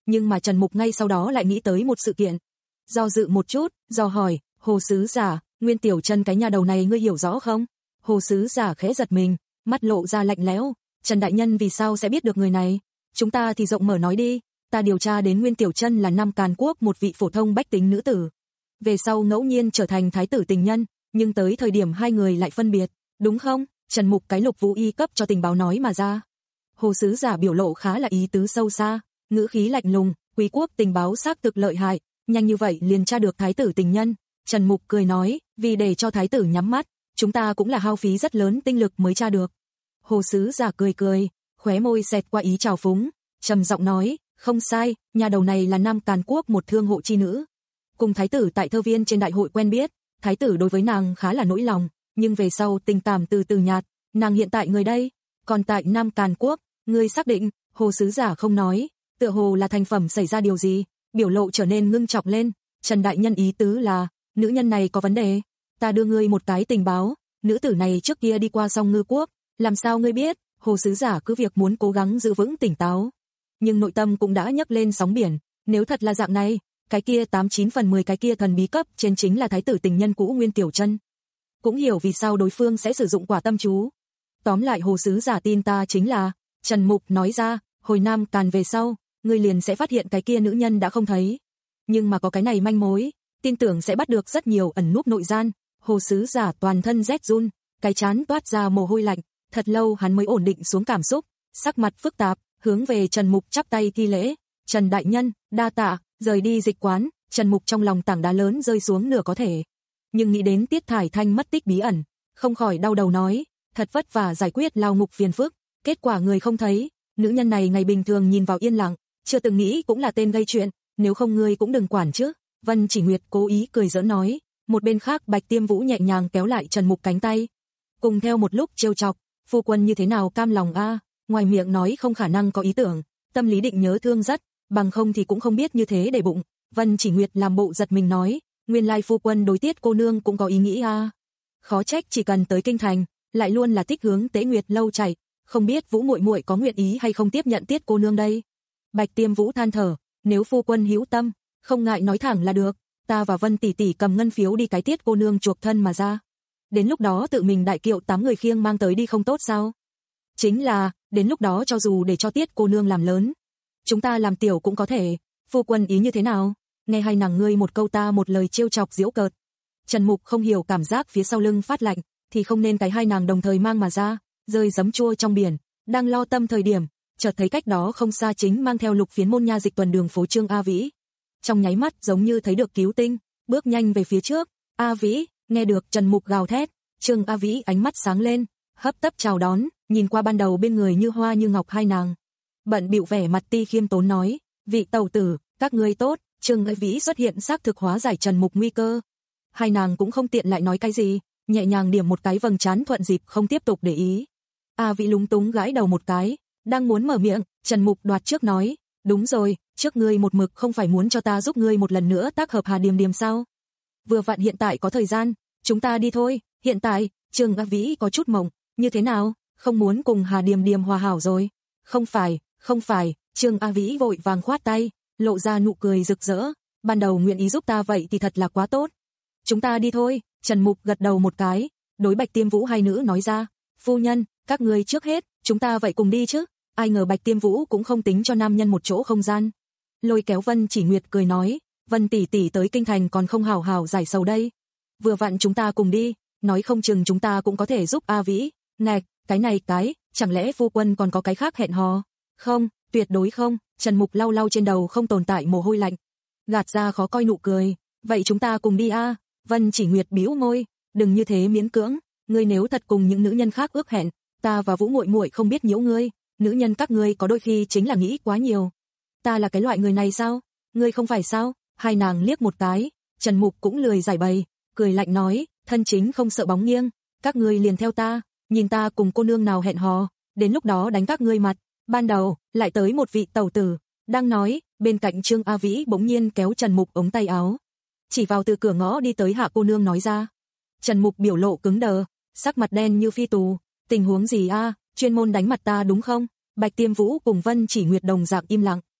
nhưng mà Trần Mục ngay sau đó lại nghĩ tới một sự kiện. Do dự một chút, do hỏi, Hồ sứ giả, Nguyên Tiểu Chân cái nhà đầu này ngươi hiểu rõ không? Hồ sứ giả khẽ giật mình, mắt lộ ra lạnh lẽo, Trần đại nhân vì sao sẽ biết được người này? Chúng ta thì rộng mở nói đi, ta điều tra đến Nguyên Tiểu Chân là Nam Càn Quốc một vị phổ thông bách tính nữ tử. Về sau ngẫu nhiên trở thành thái tử tình nhân, nhưng tới thời điểm hai người lại phân biệt, đúng không? Trần Mục cái Lục Vũ Y cấp cho tình báo nói mà ra. Hồ sứ giả biểu lộ khá là ý tứ sâu xa, ngữ khí lạnh lùng, quý quốc tình báo xác thực lợi hại, nhanh như vậy liền tra được thái tử tình nhân. Trần Mục cười nói, vì để cho thái tử nhắm mắt, chúng ta cũng là hao phí rất lớn tinh lực mới tra được. Hồ sứ giả cười cười, khóe môi xẹt qua ý trào phúng, trầm giọng nói, không sai, nhà đầu này là Nam Càn Quốc một thương hộ chi nữ. Cùng thái tử tại Thơ Viên trên đại hội quen biết, thái tử đối với nàng khá là nỗi lòng, nhưng về sau tình cảm từ từ nhạt, nàng hiện tại người đây, còn tại Nam Càn Quốc, ngươi xác định? Hồ sứ giả không nói, tựa hồ là thành phẩm xảy ra điều gì, biểu lộ trở nên ngưng trọng lên. Trần đại nhân ý tứ là, nữ nhân này có vấn đề, ta đưa ngươi một cái tình báo, nữ tử này trước kia đi qua Song Ngư Quốc, làm sao ngươi biết? Hồ sứ giả cứ việc muốn cố gắng giữ vững tỉnh táo, nhưng nội tâm cũng đã nhấc lên sóng biển, nếu thật là dạng này, cái kia tám chín phần mười cái kia thần bí cấp trên chính là thái tử tình nhân cũ Nguyên Tiểu Chân. Cũng hiểu vì sao đối phương sẽ sử dụng quả tâm chú. Tóm lại hồ sứ giả tin ta chính là, Trần Mục nói ra, hồi Nam Càn về sau, ngươi liền sẽ phát hiện cái kia nữ nhân đã không thấy. Nhưng mà có cái này manh mối, tin tưởng sẽ bắt được rất nhiều ẩn núp nội gian. Hồ sứ giả toàn thân rét run, cái trán toát ra mồ hôi lạnh, thật lâu hắn mới ổn định xuống cảm xúc, sắc mặt phức tạp, hướng về Trần Mục chắp tay thi lễ, Trần đại nhân, đa tạ. Rời đi dịch quán, Trần Mục trong lòng tảng đá lớn rơi xuống nửa có thể. Nhưng nghĩ đến Tiết Thải Thanh mất tích bí ẩn, không khỏi đau đầu nói, thật vất vả giải quyết lao ngục phiền phức, kết quả người không thấy, nữ nhân này ngày bình thường nhìn vào yên lặng, chưa từng nghĩ cũng là tên gây chuyện, nếu không ngươi cũng đừng quản chứ. Vân Chỉ Nguyệt cố ý cười giỡn nói, một bên khác Bạch Tiêm Vũ nhẹ nhàng kéo lại Trần Mục cánh tay. Cùng theo một lúc trêu chọc, phu quân như thế nào cam lòng a, ngoài miệng nói không khả năng có ý tưởng, tâm lý định nhớ thương rất, bằng không thì cũng không biết như thế để bụng. Vân Chỉ Nguyệt làm bộ giật mình nói, nguyên lai phu quân đối Tiết cô nương cũng có ý nghĩ a. Khó trách chỉ cần tới kinh thành, lại luôn là thích hướng Tế Nguyệt lâu chạy, không biết Vũ muội muội có nguyện ý hay không tiếp nhận Tiết cô nương đây. Bạch Tiêm Vũ than thở, nếu phu quân hữu tâm, không ngại nói thẳng là được, ta và Vân tỷ tỷ cầm ngân phiếu đi cái Tiết cô nương chuộc thân mà ra. Đến lúc đó tự mình đại kiệu tám người khiêng mang tới đi không tốt sao? Chính là, đến lúc đó cho dù để cho Tiết cô nương làm lớn, chúng ta làm tiểu cũng có thể. Phu quân ý như thế nào? Nghe hai nàng ngươi một câu ta một lời trêu chọc giễu cợt. Trần Mục không hiểu cảm giác phía sau lưng phát lạnh, thì không nên cái hai nàng đồng thời mang mà ra, rơi giấm chua trong biển. Đang lo tâm thời điểm, chợt thấy cách đó không xa chính mang theo Lục Phiến môn nha dịch tuần đường phố Trương A Vĩ. Trong nháy mắt giống như thấy được cứu tinh, bước nhanh về phía trước. A Vĩ, nghe được Trần Mục gào thét, Trương A Vĩ ánh mắt sáng lên, hấp tấp chào đón, nhìn qua ban đầu bên người như hoa như ngọc hai nàng. Bận bịu vẻ mặt ti khiêm tốn nói, vị tẩu tử, các ngươi tốt. Trương A Vĩ xuất hiện xác thực hóa giải Trần Mục nguy cơ. Hai nàng cũng không tiện lại nói cái gì, nhẹ nhàng điểm một cái vầng trán thuận dịp không tiếp tục để ý. A Vĩ lúng túng gãi đầu một cái, đang muốn mở miệng, Trần Mục đoạt trước nói, đúng rồi, trước ngươi một mực không phải muốn cho ta giúp ngươi một lần nữa tác hợp Hà Điềm Điềm sao? Vừa vặn hiện tại có thời gian, chúng ta đi thôi. Hiện tại, Trương A Vĩ có chút mộng, như thế nào, không muốn cùng Hà Điềm Điềm hòa hảo rồi? Không phải, không phải, Trương A Vĩ vội vàng khoát tay, lộ ra nụ cười rực rỡ, ban đầu nguyện ý giúp ta vậy thì thật là quá tốt. Chúng ta đi thôi. Trần Mục gật đầu một cái, đối Bạch Tiêm Vũ hai nữ nói ra, phu nhân, các ngươi trước hết, chúng ta vậy cùng đi chứ. Ai ngờ Bạch Tiêm Vũ cũng không tính cho nam nhân một chỗ không gian. Lôi kéo Vân Chỉ Nguyệt cười nói, Vân tỷ tỷ tới kinh thành còn không hào hào giải sầu đây. Vừa vặn chúng ta cùng đi, nói không chừng chúng ta cũng có thể giúp A Vĩ. Ngạch, cái này cái, chẳng lẽ phu quân còn có cái khác hẹn hò? Không, tuyệt đối không. Trần Mục lau lau trên đầu không tồn tại mồ hôi lạnh, gạt ra khó coi nụ cười, vậy chúng ta cùng đi a. Vân Chỉ Nguyệt bĩu môi, đừng như thế miễn cưỡng, ngươi nếu thật cùng những nữ nhân khác ước hẹn, ta và Vũ muội muội không biết nhiễu ngươi, nữ nhân các ngươi có đôi khi chính là nghĩ quá nhiều. Ta là cái loại người này sao? Ngươi không phải sao? Hai nàng liếc một cái, Trần Mục cũng lười giải bày, cười lạnh nói, thân chính không sợ bóng nghiêng, các ngươi liền theo ta, nhìn ta cùng cô nương nào hẹn hò, đến lúc đó đánh các ngươi mặt. Ban đầu, lại tới một vị tẩu tử, đang nói, bên cạnh Trương A Vĩ bỗng nhiên kéo Trần Mục ống tay áo, chỉ vào từ cửa ngõ đi tới Hạ cô nương nói ra. Trần Mục biểu lộ cứng đờ, sắc mặt đen như phi tù, tình huống gì a, chuyên môn đánh mặt ta đúng không? Bạch Tiêm Vũ cùng Vân Chỉ Nguyệt đồng dạng im lặng,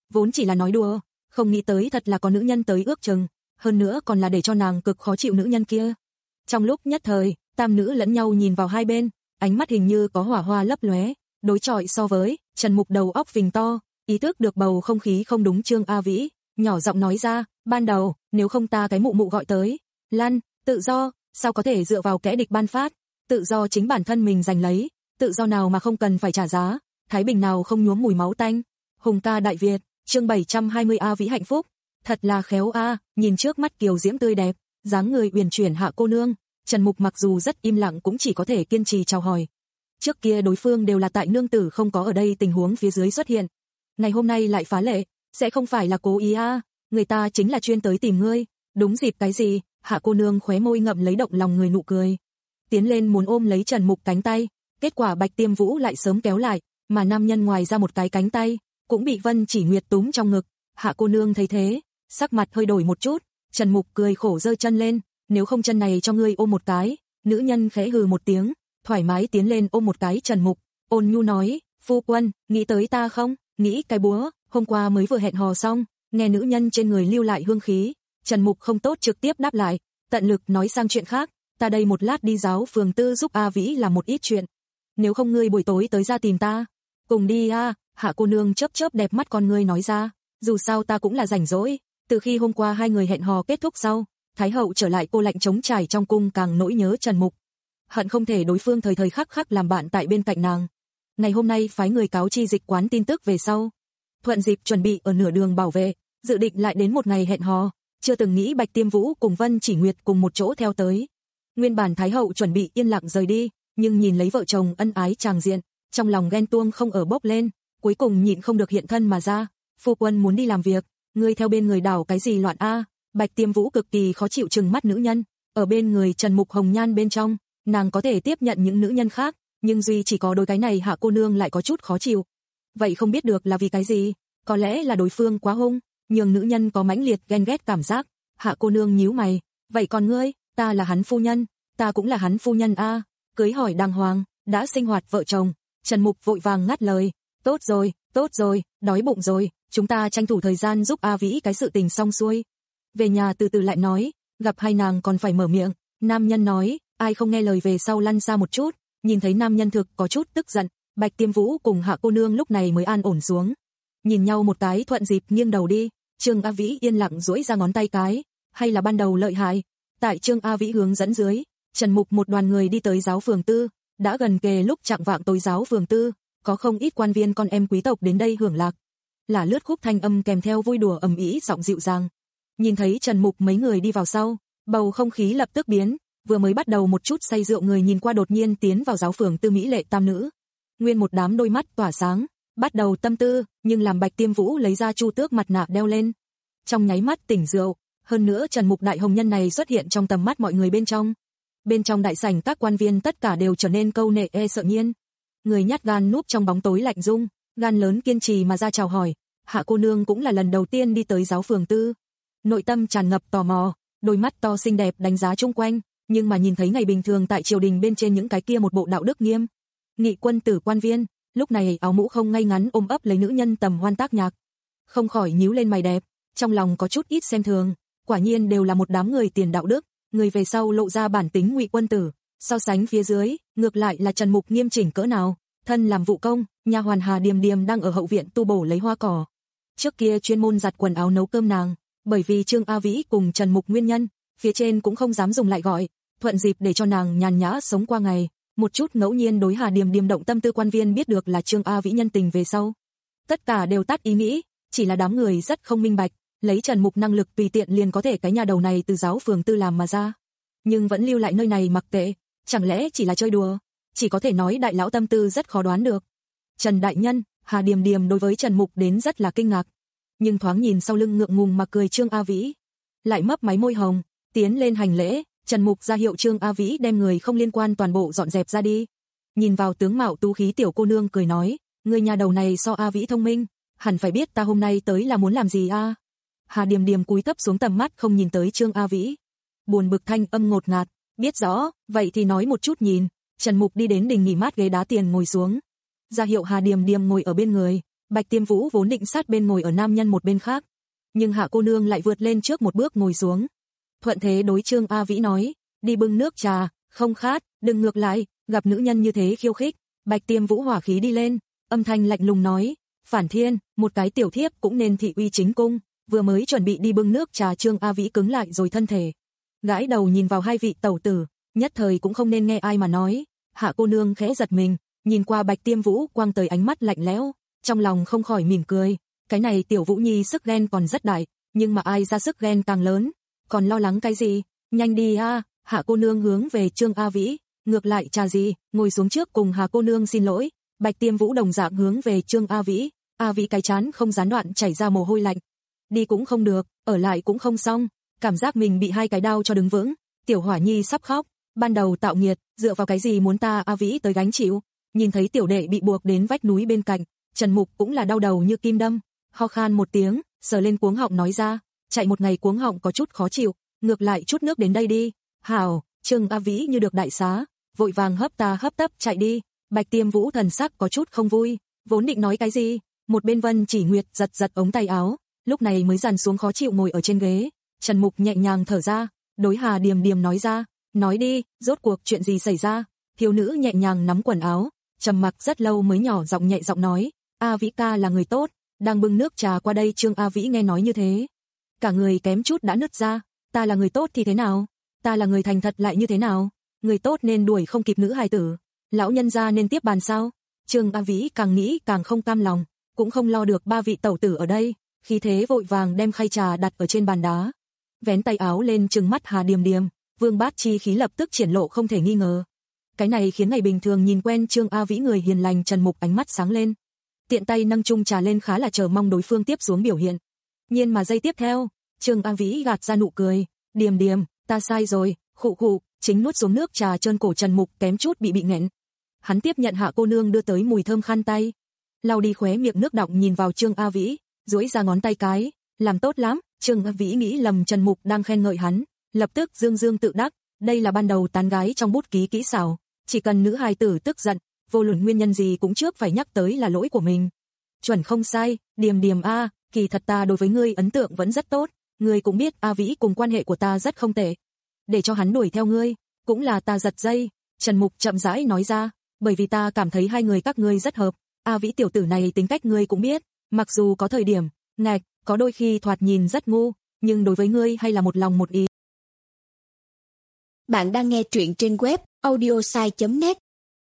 vốn chỉ là nói đùa, không nghĩ tới thật là có nữ nhân tới ước chừng, hơn nữa còn là để cho nàng cực khó chịu nữ nhân kia. Trong lúc nhất thời, tam nữ lẫn nhau nhìn vào hai bên, ánh mắt hình như có hỏa hoa lấp lóe, đối chọi so với, Trần Mục đầu óc phình to, ý thức được bầu không khí không đúng. Trương A Vĩ nhỏ giọng nói ra, ban đầu, nếu không ta cái mụ mụ gọi tới, lăn, tự do, sao có thể dựa vào kẻ địch ban phát, tự do chính bản thân mình giành lấy, tự do nào mà không cần phải trả giá, thái bình nào không nhuốm mùi máu tanh. Hùng ca Đại Việt, chương bảy trăm hai mươi. A Vĩ hạnh phúc, thật là khéo a, nhìn trước mắt kiều diễm tươi đẹp, dáng người uyển chuyển hạ cô nương, Trần Mục mặc dù rất im lặng cũng chỉ có thể kiên trì chào hỏi. Trước kia đối phương đều là tại nương tử không có ở đây tình huống phía dưới xuất hiện, ngày hôm nay lại phá lệ, sẽ không phải là cố ý a, người ta chính là chuyên tới tìm ngươi, đúng dịp cái gì? Hạ cô nương khóe môi ngậm lấy động lòng người nụ cười, tiến lên muốn ôm lấy Trần Mục cánh tay, kết quả Bạch Tiêm Vũ lại sớm kéo lại, mà nam nhân ngoài ra một cái cánh tay, cũng bị Vân Chỉ Nguyệt túm trong ngực. Hạ cô nương thấy thế, sắc mặt hơi đổi một chút, Trần Mục cười khổ giơ chân lên, nếu không chân này cho ngươi ôm một cái. Nữ nhân khẽ hừ một tiếng, thoải mái tiến lên ôm một cái Trần Mục, ôn nhu nói, phu quân, nghĩ tới ta không? Nghĩ cái búa, hôm qua mới vừa hẹn hò xong, nghe nữ nhân trên người lưu lại hương khí, Trần Mục không tốt trực tiếp đáp lại, tận lực nói sang chuyện khác, ta đây một lát đi giáo phường tư giúp A Vĩ làm một ít chuyện, nếu không ngươi buổi tối tới ra tìm ta, cùng đi a. Hạ cô nương chớp chớp đẹp mắt con ngươi nói ra, dù sao ta cũng là rảnh rỗi, từ khi hôm qua hai người hẹn hò kết thúc sau, Thái hậu trở lại cô lạnh trống trải trong cung càng nỗi nhớ Trần Mục, hận không thể đối phương thời thời khắc khắc làm bạn tại bên cạnh nàng. Ngày hôm nay phái người cáo chi dịch quán tin tức về sau, thuận dịp chuẩn bị ở nửa đường bảo vệ, dự định lại đến một ngày hẹn hò, chưa từng nghĩ Bạch Tiêm Vũ cùng Vân Chỉ Nguyệt cùng một chỗ theo tới. Nguyên bản Thái hậu chuẩn bị yên lặng rời đi, nhưng nhìn lấy vợ chồng ân ái tràng diện, trong lòng ghen tuông không ở bốc lên, cuối cùng nhịn không được hiện thân mà ra, phu quân muốn đi làm việc, ngươi theo bên người đảo cái gì loạn a? Bạch Tiêm Vũ cực kỳ khó chịu trừng mắt nữ nhân, ở bên người Trần Mục hồng nhan bên trong, nàng có thể tiếp nhận những nữ nhân khác, nhưng duy chỉ có đôi cái này Hạ cô nương lại có chút khó chịu. Vậy không biết được là vì cái gì, có lẽ là đối phương quá hung, nhường nữ nhân có mãnh liệt ghen ghét cảm giác. Hạ cô nương nhíu mày, vậy còn ngươi, ta là hắn phu nhân, ta cũng là hắn phu nhân a, cưới hỏi đàng hoàng, đã sinh hoạt vợ chồng. Trần Mục vội vàng ngắt lời, tốt rồi, tốt rồi, đói bụng rồi, chúng ta tranh thủ thời gian giúp A Vĩ cái sự tình xong xuôi, về nhà từ từ lại nói. Gặp hai nàng còn phải mở miệng, nam nhân nói, ai không nghe lời về sau lăn xa một chút. Nhìn thấy nam nhân thực có chút tức giận, Bạch Tiêm Vũ cùng Hạ cô nương lúc này mới an ổn xuống, nhìn nhau một cái thuận dịp nghiêng đầu đi. Trương A Vĩ yên lặng duỗi ra ngón tay cái, hay là ban đầu lợi hại. Tại Trương A Vĩ hướng dẫn dưới, Trần Mục một đoàn người đi tới giáo phường tư, đã gần kề lúc chạng vạng tối giáo phường tư, có không ít quan viên con em quý tộc đến đây hưởng lạc, là lướt khúc thanh âm kèm theo vui đùa ầm ĩ giọng dịu dàng. Nhìn thấy Trần Mục mấy người đi vào sau, bầu không khí lập tức biến, vừa mới bắt đầu một chút say rượu người nhìn qua đột nhiên tiến vào giáo phường tư mỹ lệ tam nữ, nguyên một đám đôi mắt tỏa sáng, bắt đầu tâm tư, nhưng làm Bạch Tiêm Vũ lấy ra chu tước mặt nạ đeo lên, trong nháy mắt tỉnh rượu. Hơn nữa Trần Mục đại hồng nhân này xuất hiện trong tầm mắt mọi người bên trong. Bên trong đại sảnh các quan viên tất cả đều trở nên câu nệ e sợ nhiên. Người nhát gan núp trong bóng tối lạnh dung, gan lớn kiên trì mà ra chào hỏi. Hạ cô nương cũng là lần đầu tiên đi tới giáo phường tư, nội tâm tràn ngập tò mò, đôi mắt to xinh đẹp đánh giá chung quanh, nhưng mà nhìn thấy ngày bình thường tại triều đình bên trên những cái kia một bộ đạo đức nghiêm nghị quân tử quan viên, lúc này áo mũ không ngay ngắn ôm ấp lấy nữ nhân tầm hoan tác nhạc, không khỏi nhíu lên mày đẹp, trong lòng có chút ít xem thường. Quả nhiên đều là một đám người tiền đạo đức, người về sau lộ ra bản tính ngụy quân tử. So sánh phía dưới, ngược lại là Trần Mục nghiêm chỉnh cỡ nào, thân làm vụ công, nha hoàn Hà Điềm Điềm đang ở hậu viện tu bổ lấy hoa cỏ. Trước kia chuyên môn giặt quần áo nấu cơm nàng, bởi vì Trương A Vĩ cùng Trần Mục nguyên nhân, phía trên cũng không dám dùng lại gọi, thuận dịp để cho nàng nhàn nhã sống qua ngày. Một chút ngẫu nhiên đối Hà Điềm Điềm động tâm tư quan viên biết được là Trương A Vĩ nhân tình về sau, tất cả đều tắt ý nghĩ, chỉ là đám người rất không minh bạch, lấy Trần Mục năng lực tùy tiện liền có thể cái nhà đầu này từ giáo phường tư làm mà ra, nhưng vẫn lưu lại nơi này mặc kệ, chẳng lẽ chỉ là chơi đùa? Chỉ có thể nói đại lão tâm tư rất khó đoán được. Trần đại nhân, Hà Điềm Điềm đối với Trần Mục đến rất là kinh ngạc, nhưng thoáng nhìn sau lưng ngượng ngùng mà cười Trương A Vĩ, lại mấp máy môi hồng, tiến lên hành lễ. Trần Mục ra hiệu Trương A Vĩ đem người không liên quan toàn bộ dọn dẹp ra đi. Nhìn vào tướng mạo tú khí tiểu cô nương cười nói, người nhà đầu này so A Vĩ thông minh, hẳn phải biết ta hôm nay tới là muốn làm gì a. À? Hà Điềm Điềm cúi thấp xuống tầm mắt không nhìn tới Trương A Vĩ, buồn bực thanh âm ngột ngạt, biết rõ, vậy thì nói một chút nhìn. Trần Mục đi đến đình nghỉ mát ghế đá tiền ngồi xuống, ra hiệu Hà Điềm Điềm ngồi ở bên người, Bạch Tiêm Vũ vốn định sát bên ngồi ở nam nhân một bên khác, nhưng Hạ cô nương lại vượt lên trước một bước ngồi xuống. Thuận thế đối Trương A Vĩ nói, đi bưng nước trà, không khát, đừng ngược lại, gặp nữ nhân như thế khiêu khích. Bạch Tiêm Vũ hỏa khí đi lên, âm thanh lạnh lùng nói, Phản Thiên, một cái tiểu thiếp cũng nên thị uy chính cung. Vừa mới chuẩn bị đi bưng nước trà, Trương A Vĩ cứng lại rồi thân thể gãi đầu nhìn vào hai vị tẩu tử, nhất thời cũng không nên nghe ai mà nói. Hạ cô nương khẽ giật mình, nhìn qua Bạch Tiêm Vũ quang tới ánh mắt lạnh lẽo, trong lòng không khỏi mỉm cười, cái này tiểu Vũ Nhi sức ghen còn rất đại, nhưng mà ai ra sức ghen càng lớn, còn lo lắng cái gì, nhanh đi a. À. Hạ cô nương hướng về Trương A Vĩ, ngược lại trà gì, ngồi xuống trước cùng Hạ cô nương xin lỗi. Bạch Tiêm Vũ đồng dạng hướng về Trương A Vĩ, A Vĩ cái chán không gián đoạn chảy ra mồ hôi lạnh, đi cũng không được, ở lại cũng không xong, cảm giác mình bị hai cái đao cho đứng vững, tiểu Hỏa Nhi sắp khóc, ban đầu tạo nghiệt, dựa vào cái gì muốn ta A Vĩ tới gánh chịu. Nhìn thấy tiểu đệ bị buộc đến vách núi bên cạnh, Trần Mục cũng là đau đầu như kim đâm, ho khan một tiếng, sờ lên cuống họng nói ra, chạy một ngày cuống họng có chút khó chịu, ngược lại chút nước đến đây đi. Hảo. Trương A Vĩ như được đại xá, vội vàng hấp ta hấp tấp chạy đi. Bạch Tiêm Vũ thần sắc có chút không vui, vốn định nói cái gì, một bên Vân Chỉ Nguyệt giật giật ống tay áo, lúc này mới dằn xuống khó chịu ngồi ở trên ghế. Trần Mục nhẹ nhàng thở ra, đối Hà Điềm Điềm nói ra, nói đi, rốt cuộc chuyện gì xảy ra. Thiếu nữ nhẹ nhàng nắm quần áo, trầm mặc rất lâu mới nhỏ giọng nhẹ giọng nói, A Vĩ ca là người tốt, đang bưng nước trà qua đây. Trương A Vĩ nghe nói như thế, cả người kém chút đã nứt ra, ta là người tốt thì thế nào, ta là người thành thật lại như thế nào, người tốt nên đuổi không kịp nữ hài tử, lão nhân gia nên tiếp bàn sao. Trương A Vĩ càng nghĩ càng không cam lòng, cũng không lo được ba vị tẩu tử ở đây, khí thế vội vàng đem khay trà đặt ở trên bàn đá, vén tay áo lên trừng mắt Hà Điềm Điềm, vương bát chi khí lập tức triển lộ không thể nghi ngờ. Cái này khiến ngày bình thường nhìn quen Trương A Vĩ người hiền lành Trần Mục ánh mắt sáng lên, tiện tay nâng chung trà lên khá là chờ mong đối phương tiếp xuống biểu hiện. Nhưng mà giây tiếp theo, Trương A Vĩ gạt ra nụ cười, Điềm Điềm, ta sai rồi, khụ khụ, chính nuốt xuống nước trà trơn cổ Trần Mục kém chút bị bị nghẹn. Hắn tiếp nhận Hạ cô nương đưa tới mùi thơm khăn tay, lau đi khóe miệng nước đọng nhìn vào Trương A Vĩ, duỗi ra ngón tay cái, làm tốt lắm. Trương A Vĩ nghĩ lầm Trần Mục đang khen ngợi hắn, lập tức dương dương tự đắc, đây là ban đầu tán gái trong bút ký kỹ xảo, chỉ cần nữ hài tử tức giận, vô luận nguyên nhân gì cũng trước phải nhắc tới là lỗi của mình. Chuẩn không sai, Điềm Điềm a, kỳ thật ta đối với ngươi ấn tượng vẫn rất tốt, ngươi cũng biết A Vĩ cùng quan hệ của ta rất không tệ, để cho hắn đuổi theo ngươi, cũng là ta giật dây. Trần Mục chậm rãi nói ra, bởi vì ta cảm thấy hai người các ngươi rất hợp, A Vĩ tiểu tử này tính cách ngươi cũng biết, mặc dù có thời điểm, ngạch, có đôi khi thoạt nhìn rất ngu, nhưng đối với ngươi hay là một lòng một ý. Bạn đang nghe truyện trên web audiosai chấm net.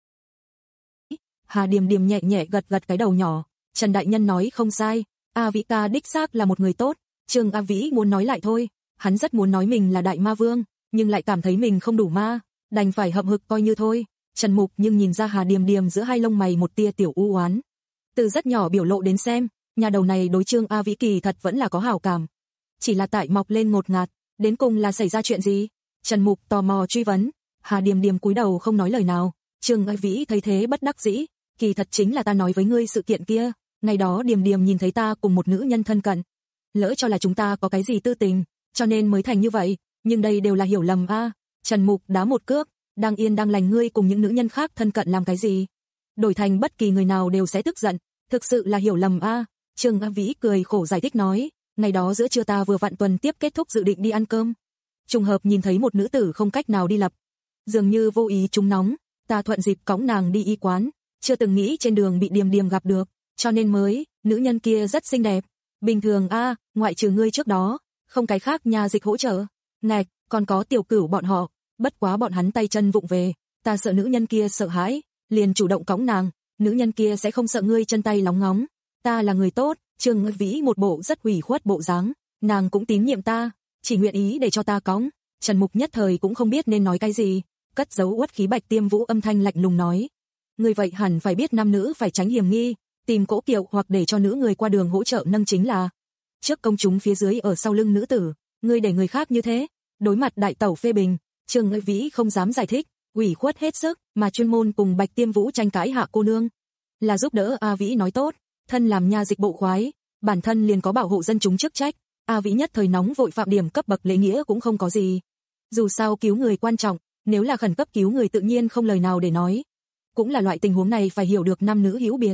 Hà Điềm Điềm nhẹ nhẹ gật gật cái đầu nhỏ, Trần đại nhân nói không sai, A Vĩ ca đích xác là một người tốt. Trương A Vĩ muốn nói lại thôi, hắn rất muốn nói mình là đại ma vương, nhưng lại cảm thấy mình không đủ ma, đành phải hậm hực coi như thôi. Trần Mục nhưng nhìn ra Hà Điềm Điềm giữa hai lông mày một tia tiểu u oán, từ rất nhỏ biểu lộ đến xem, nhà đầu này đối Trương A Vĩ kỳ thật vẫn là có hảo cảm, chỉ là tại mọc lên ngột ngạt, đến cùng là xảy ra chuyện gì? Trần Mục tò mò truy vấn. Hà Điềm Điềm cúi đầu không nói lời nào. Trương A Vĩ thấy thế bất đắc dĩ, kỳ thật chính là ta nói với ngươi sự kiện kia, ngày đó Điềm Điềm nhìn thấy ta cùng một nữ nhân thân cận, lỡ cho là chúng ta có cái gì tư tình, cho nên mới thành như vậy, nhưng đây đều là hiểu lầm a. À. Trần Mục đá một cước, đang yên đang lành ngươi cùng những nữ nhân khác thân cận làm cái gì? Đổi thành bất kỳ người nào đều sẽ tức giận, thực sự là hiểu lầm a. À. Trương A Vĩ cười khổ giải thích nói, ngày đó giữa trưa ta vừa vặn tuần tiếp kết thúc dự định đi ăn cơm, trùng hợp nhìn thấy một nữ tử không cách nào đi lập, dường như vô ý trúng nóng, ta thuận dịp cõng nàng đi y quán, chưa từng nghĩ trên đường bị Điềm Điềm gặp được, cho nên mới, nữ nhân kia rất xinh đẹp, bình thường a, à, ngoại trừ ngươi trước đó, không cái khác nhà dịch hỗ trợ, ngạch, còn có Tiểu Cửu bọn họ, bất quá bọn hắn tay chân vụng về, ta sợ nữ nhân kia sợ hãi, liền chủ động cõng nàng, nữ nhân kia sẽ không sợ ngươi chân tay lóng ngóng, ta là người tốt. Trương Vĩ một bộ rất ủy khuất bộ dáng, nàng cũng tín nhiệm ta, chỉ nguyện ý để cho ta cõng. Trần Mục nhất thời cũng không biết nên nói cái gì, cất giấu uất khí. Bạch Tiêm Vũ âm thanh lạnh lùng nói, người vậy hẳn phải biết nam nữ phải tránh hiểm nghi, tìm cỗ kiệu hoặc để cho nữ người qua đường hỗ trợ nâng chính là. Trước công chúng phía dưới ở sau lưng nữ tử, ngươi để người khác như thế, đối mặt đại tẩu phê bình, Trương Vĩ không dám giải thích, ủy khuất hết sức, mà chuyên môn cùng Bạch Tiêm Vũ tranh cãi Hạ cô nương, là giúp đỡ A Vĩ nói tốt. Thân làm nha dịch bộ khoái, bản thân liền có bảo hộ dân chúng chức trách, A Vĩ nhất thời nóng vội phạm điểm cấp bậc lễ nghĩa cũng không có gì. Dù sao cứu người quan trọng, nếu là khẩn cấp cứu người tự nhiên không lời nào để nói. Cũng là loại tình huống này phải hiểu được nam nữ hữu biệt.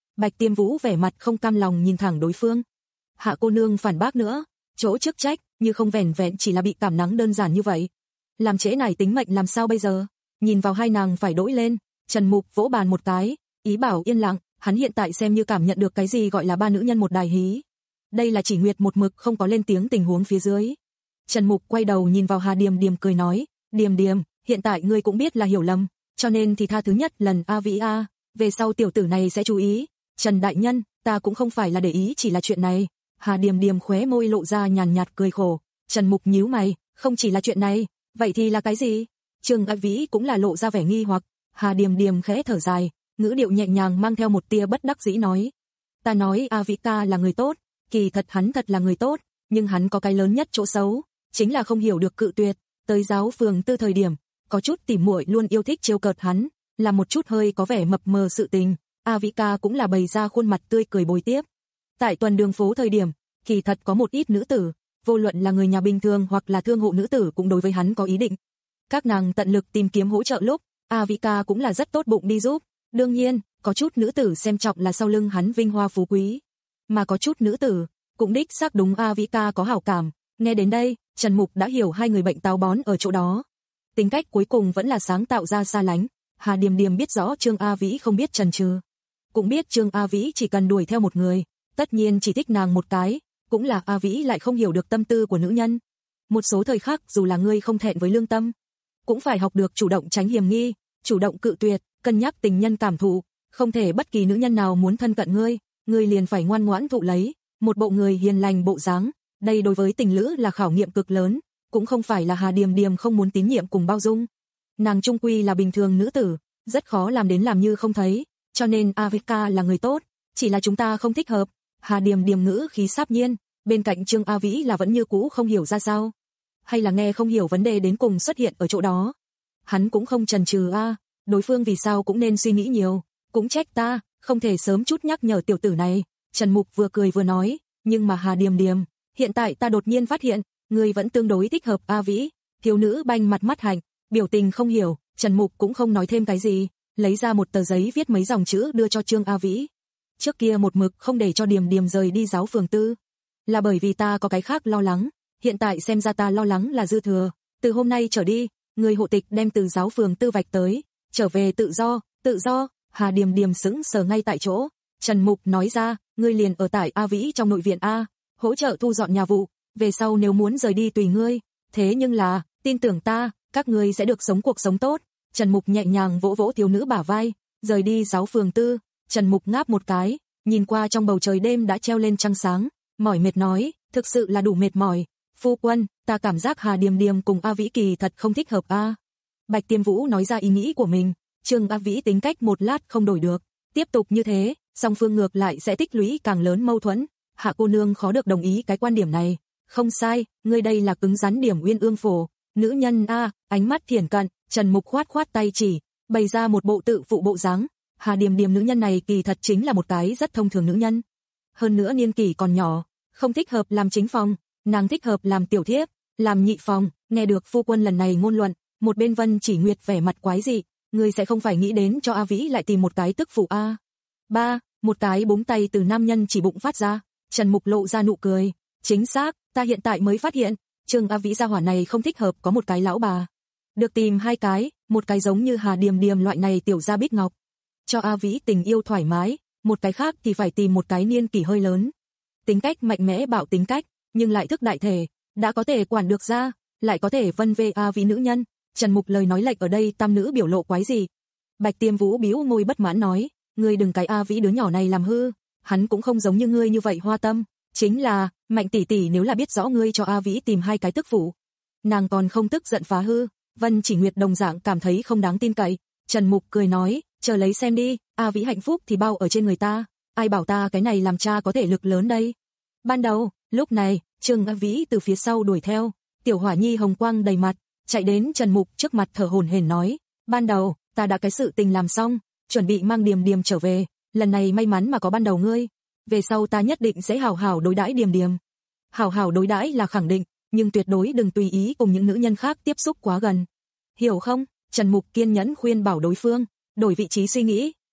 Bạch Tiêm Vũ vẻ mặt không cam lòng nhìn thẳng đối phương. Hạ cô nương phản bác nữa, chỗ chức trách, như không vẻn vẹn chỉ là bị cảm nắng đơn giản như vậy. Làm trễ nải tính mệnh làm sao bây giờ? Nhìn vào hai nàng phải đổi lên, Trần Mục vỗ bàn một cái, ý bảo yên lặng, hắn hiện tại xem như cảm nhận được cái gì gọi là ba nữ nhân một đài hí. Đây là chỉ Nguyệt một mực không có lên tiếng tình huống phía dưới. Trần Mục quay đầu nhìn vào Hà Điềm Điềm cười nói, Điềm Điềm, hiện tại ngươi cũng biết là hiểu lầm, cho nên thì tha thứ nhất lần A Vĩ A, về sau tiểu tử này sẽ chú ý. Trần đại nhân, ta cũng không phải là để ý chỉ là chuyện này. Hà Điềm Điềm khóe môi lộ ra nhàn nhạt cười khổ. Trần Mục nhíu mày, không chỉ là chuyện này, vậy thì là cái gì? Trương A Vĩ cũng là lộ ra vẻ nghi hoặc. Hà Điềm Điềm khẽ thở dài, ngữ điệu nhẹ nhàng mang theo một tia bất đắc dĩ nói, ta nói A Vĩ ca là người tốt, kỳ thật hắn thật là người tốt, nhưng hắn có cái lớn nhất chỗ xấu, chính là không hiểu được cự tuyệt. Tới giáo phường tư thời điểm, có chút tỉ muội luôn yêu thích trêu cợt hắn, là một chút hơi có vẻ mập mờ sự tình, A Vĩ ca cũng là bày ra khuôn mặt tươi cười bồi tiếp. Tại tuần đường phố thời điểm, kỳ thật có một ít nữ tử, vô luận là người nhà bình thường hoặc là thương hộ nữ tử cũng đối với hắn có ý định. Các nàng tận lực tìm kiếm hỗ trợ lúc, A Vĩ ca cũng là rất tốt bụng đi giúp. Đương nhiên, có chút nữ tử xem trọng là sau lưng hắn vinh hoa phú quý, mà có chút nữ tử cũng đích xác đúng A Vĩ ca có hảo cảm. Nghe đến đây, Trần Mục đã hiểu hai người bệnh táo bón ở chỗ đó. Tính cách cuối cùng vẫn là sáng tạo ra xa lánh. Hà Điềm Điềm biết rõ Trương A Vĩ không biết chần chừ, cũng biết Trương A Vĩ chỉ cần đuổi theo một người, tất nhiên chỉ thích nàng một cái, cũng là A Vĩ lại không hiểu được tâm tư của nữ nhân. Một số thời khắc dù là ngươi không thẹn với lương tâm, cũng phải học được chủ động tránh hiểm nghi, chủ động cự tuyệt, cân nhắc tình nhân cảm thụ, không thể bất kỳ nữ nhân nào muốn thân cận ngươi, ngươi liền phải ngoan ngoãn thụ lấy, một bộ người hiền lành bộ dáng. Đây đối với tình lữ là khảo nghiệm cực lớn, cũng không phải là Hà Điềm Điềm không muốn tín nhiệm cùng bao dung. Nàng trung quy là bình thường nữ tử, rất khó làm đến làm như không thấy, cho nên A Vĩ ca là người tốt, chỉ là chúng ta không thích hợp. Hà Điềm Điềm ngữ khí sáp nhiên, bên cạnh Trương A Vĩ là vẫn như cũ không hiểu ra sao, hay là nghe không hiểu vấn đề đến cùng xuất hiện ở chỗ đó. Hắn cũng không chần chừ a, đối phương vì sao cũng nên suy nghĩ nhiều, cũng trách ta, không thể sớm chút nhắc nhở tiểu tử này. Trần Mục vừa cười vừa nói, nhưng mà Hà Điềm Điềm, hiện tại ta đột nhiên phát hiện, ngươi vẫn tương đối thích hợp A Vĩ. Thiếu nữ banh mặt mắt hạnh, biểu tình không hiểu. Trần Mục cũng không nói thêm cái gì, lấy ra một tờ giấy viết mấy dòng chữ đưa cho Trương A Vĩ. Trước kia một mực không để cho Điềm Điềm rời đi giáo phường tư, là bởi vì ta có cái khác lo lắng, hiện tại xem ra ta lo lắng là dư thừa. Từ hôm nay trở đi, người hộ tịch đem từ giáo phường tư vạch tới, trở về tự do. Tự do? Hà Điềm Điềm sững sờ ngay tại chỗ. Trần Mục nói ra, ngươi liền ở tại A Vĩ trong nội viện A, hỗ trợ thu dọn nhà vụ, về sau nếu muốn rời đi tùy ngươi, thế nhưng là, tin tưởng ta, các ngươi sẽ được sống cuộc sống tốt. Trần Mục nhẹ nhàng vỗ vỗ thiếu nữ bả vai, rời đi giáo phường tư. Trần Mục ngáp một cái, nhìn qua trong bầu trời đêm đã treo lên trăng sáng, mỏi mệt nói, thực sự là đủ mệt mỏi. Phu quân, ta cảm giác Hà Điềm Điềm cùng A Vĩ kỳ thật không thích hợp a. Bạch Tiêm Vũ nói ra ý nghĩ của mình, Trương A Vĩ tính cách một lát không đổi được, tiếp tục như thế, song phương ngược lại sẽ tích lũy càng lớn mâu thuẫn. Hạ cô nương khó được đồng ý cái quan điểm này. Không sai, ngươi đây là cứng rắn điểm Uyên Ương Phổ, nữ nhân a. Ánh mắt thiển cận, Trần Mục khoát khoát tay chỉ, bày ra một bộ tự phụ bộ dáng. Hà Điềm Điềm nữ nhân này kỳ thật chính là một cái rất thông thường nữ nhân, hơn nữa niên kỷ còn nhỏ, không thích hợp làm chính phòng, nàng thích hợp làm tiểu thiếp, làm nhị phòng. Nghe được phu quân lần này ngôn luận, một bên Vân Chỉ Nguyệt vẻ mặt quái dị, ngươi sẽ không phải nghĩ đến cho A Vĩ lại tìm một cái tức phụ a? Ba, một cái búng tay từ nam nhân chỉ bụng phát ra. Trần Mục lộ ra nụ cười, chính xác, ta hiện tại mới phát hiện, Trương A Vĩ gia hỏa này không thích hợp có một cái lão bà, được tìm hai cái, một cái giống như Hà Điềm Điềm loại này tiểu gia bích ngọc, cho A Vĩ tình yêu thoải mái, một cái khác thì phải tìm một cái niên kỷ hơi lớn, tính cách mạnh mẽ bạo tính cách, nhưng lại thức đại thể, đã có thể quản được ra, lại có thể vân vê A Vĩ nữ nhân. Trần Mục lời nói lệch ở đây tam nữ biểu lộ quái gì. Bạch Tiêm Vũ bĩu môi bất mãn nói, ngươi đừng cái A Vĩ đứa nhỏ này làm hư, hắn cũng không giống như ngươi như vậy hoa tâm, chính là, Mạnh tỷ tỷ nếu là biết rõ ngươi cho A Vĩ tìm hai cái tức phụ, nàng còn không tức giận phá hư. Vân Chỉ Nguyệt đồng dạng cảm thấy không đáng tin cậy. Trần Mục cười nói, chờ lấy xem đi, A Vĩ hạnh phúc thì bao ở trên người ta, ai bảo ta cái này làm cha có thể lực lớn đây. Ban đầu, lúc này, Trương A Vĩ từ phía sau đuổi theo, Tiểu Hỏa Nhi hồng quang đầy mặt, chạy đến Trần Mục trước mặt thở hổn hển nói, ban đầu, ta đã cái sự tình làm xong, chuẩn bị mang Điềm Điềm trở về, lần này may mắn mà có ban đầu ngươi, về sau ta nhất định sẽ hảo hảo đối đãi Điềm Điềm. Hảo hảo đối đãi là khẳng định, nhưng tuyệt đối đừng tùy ý cùng những nữ nhân khác tiếp xúc quá gần. Hiểu không? Trần Mục kiên nhẫn khuyên bảo đối phương, đổi vị trí suy nghĩ,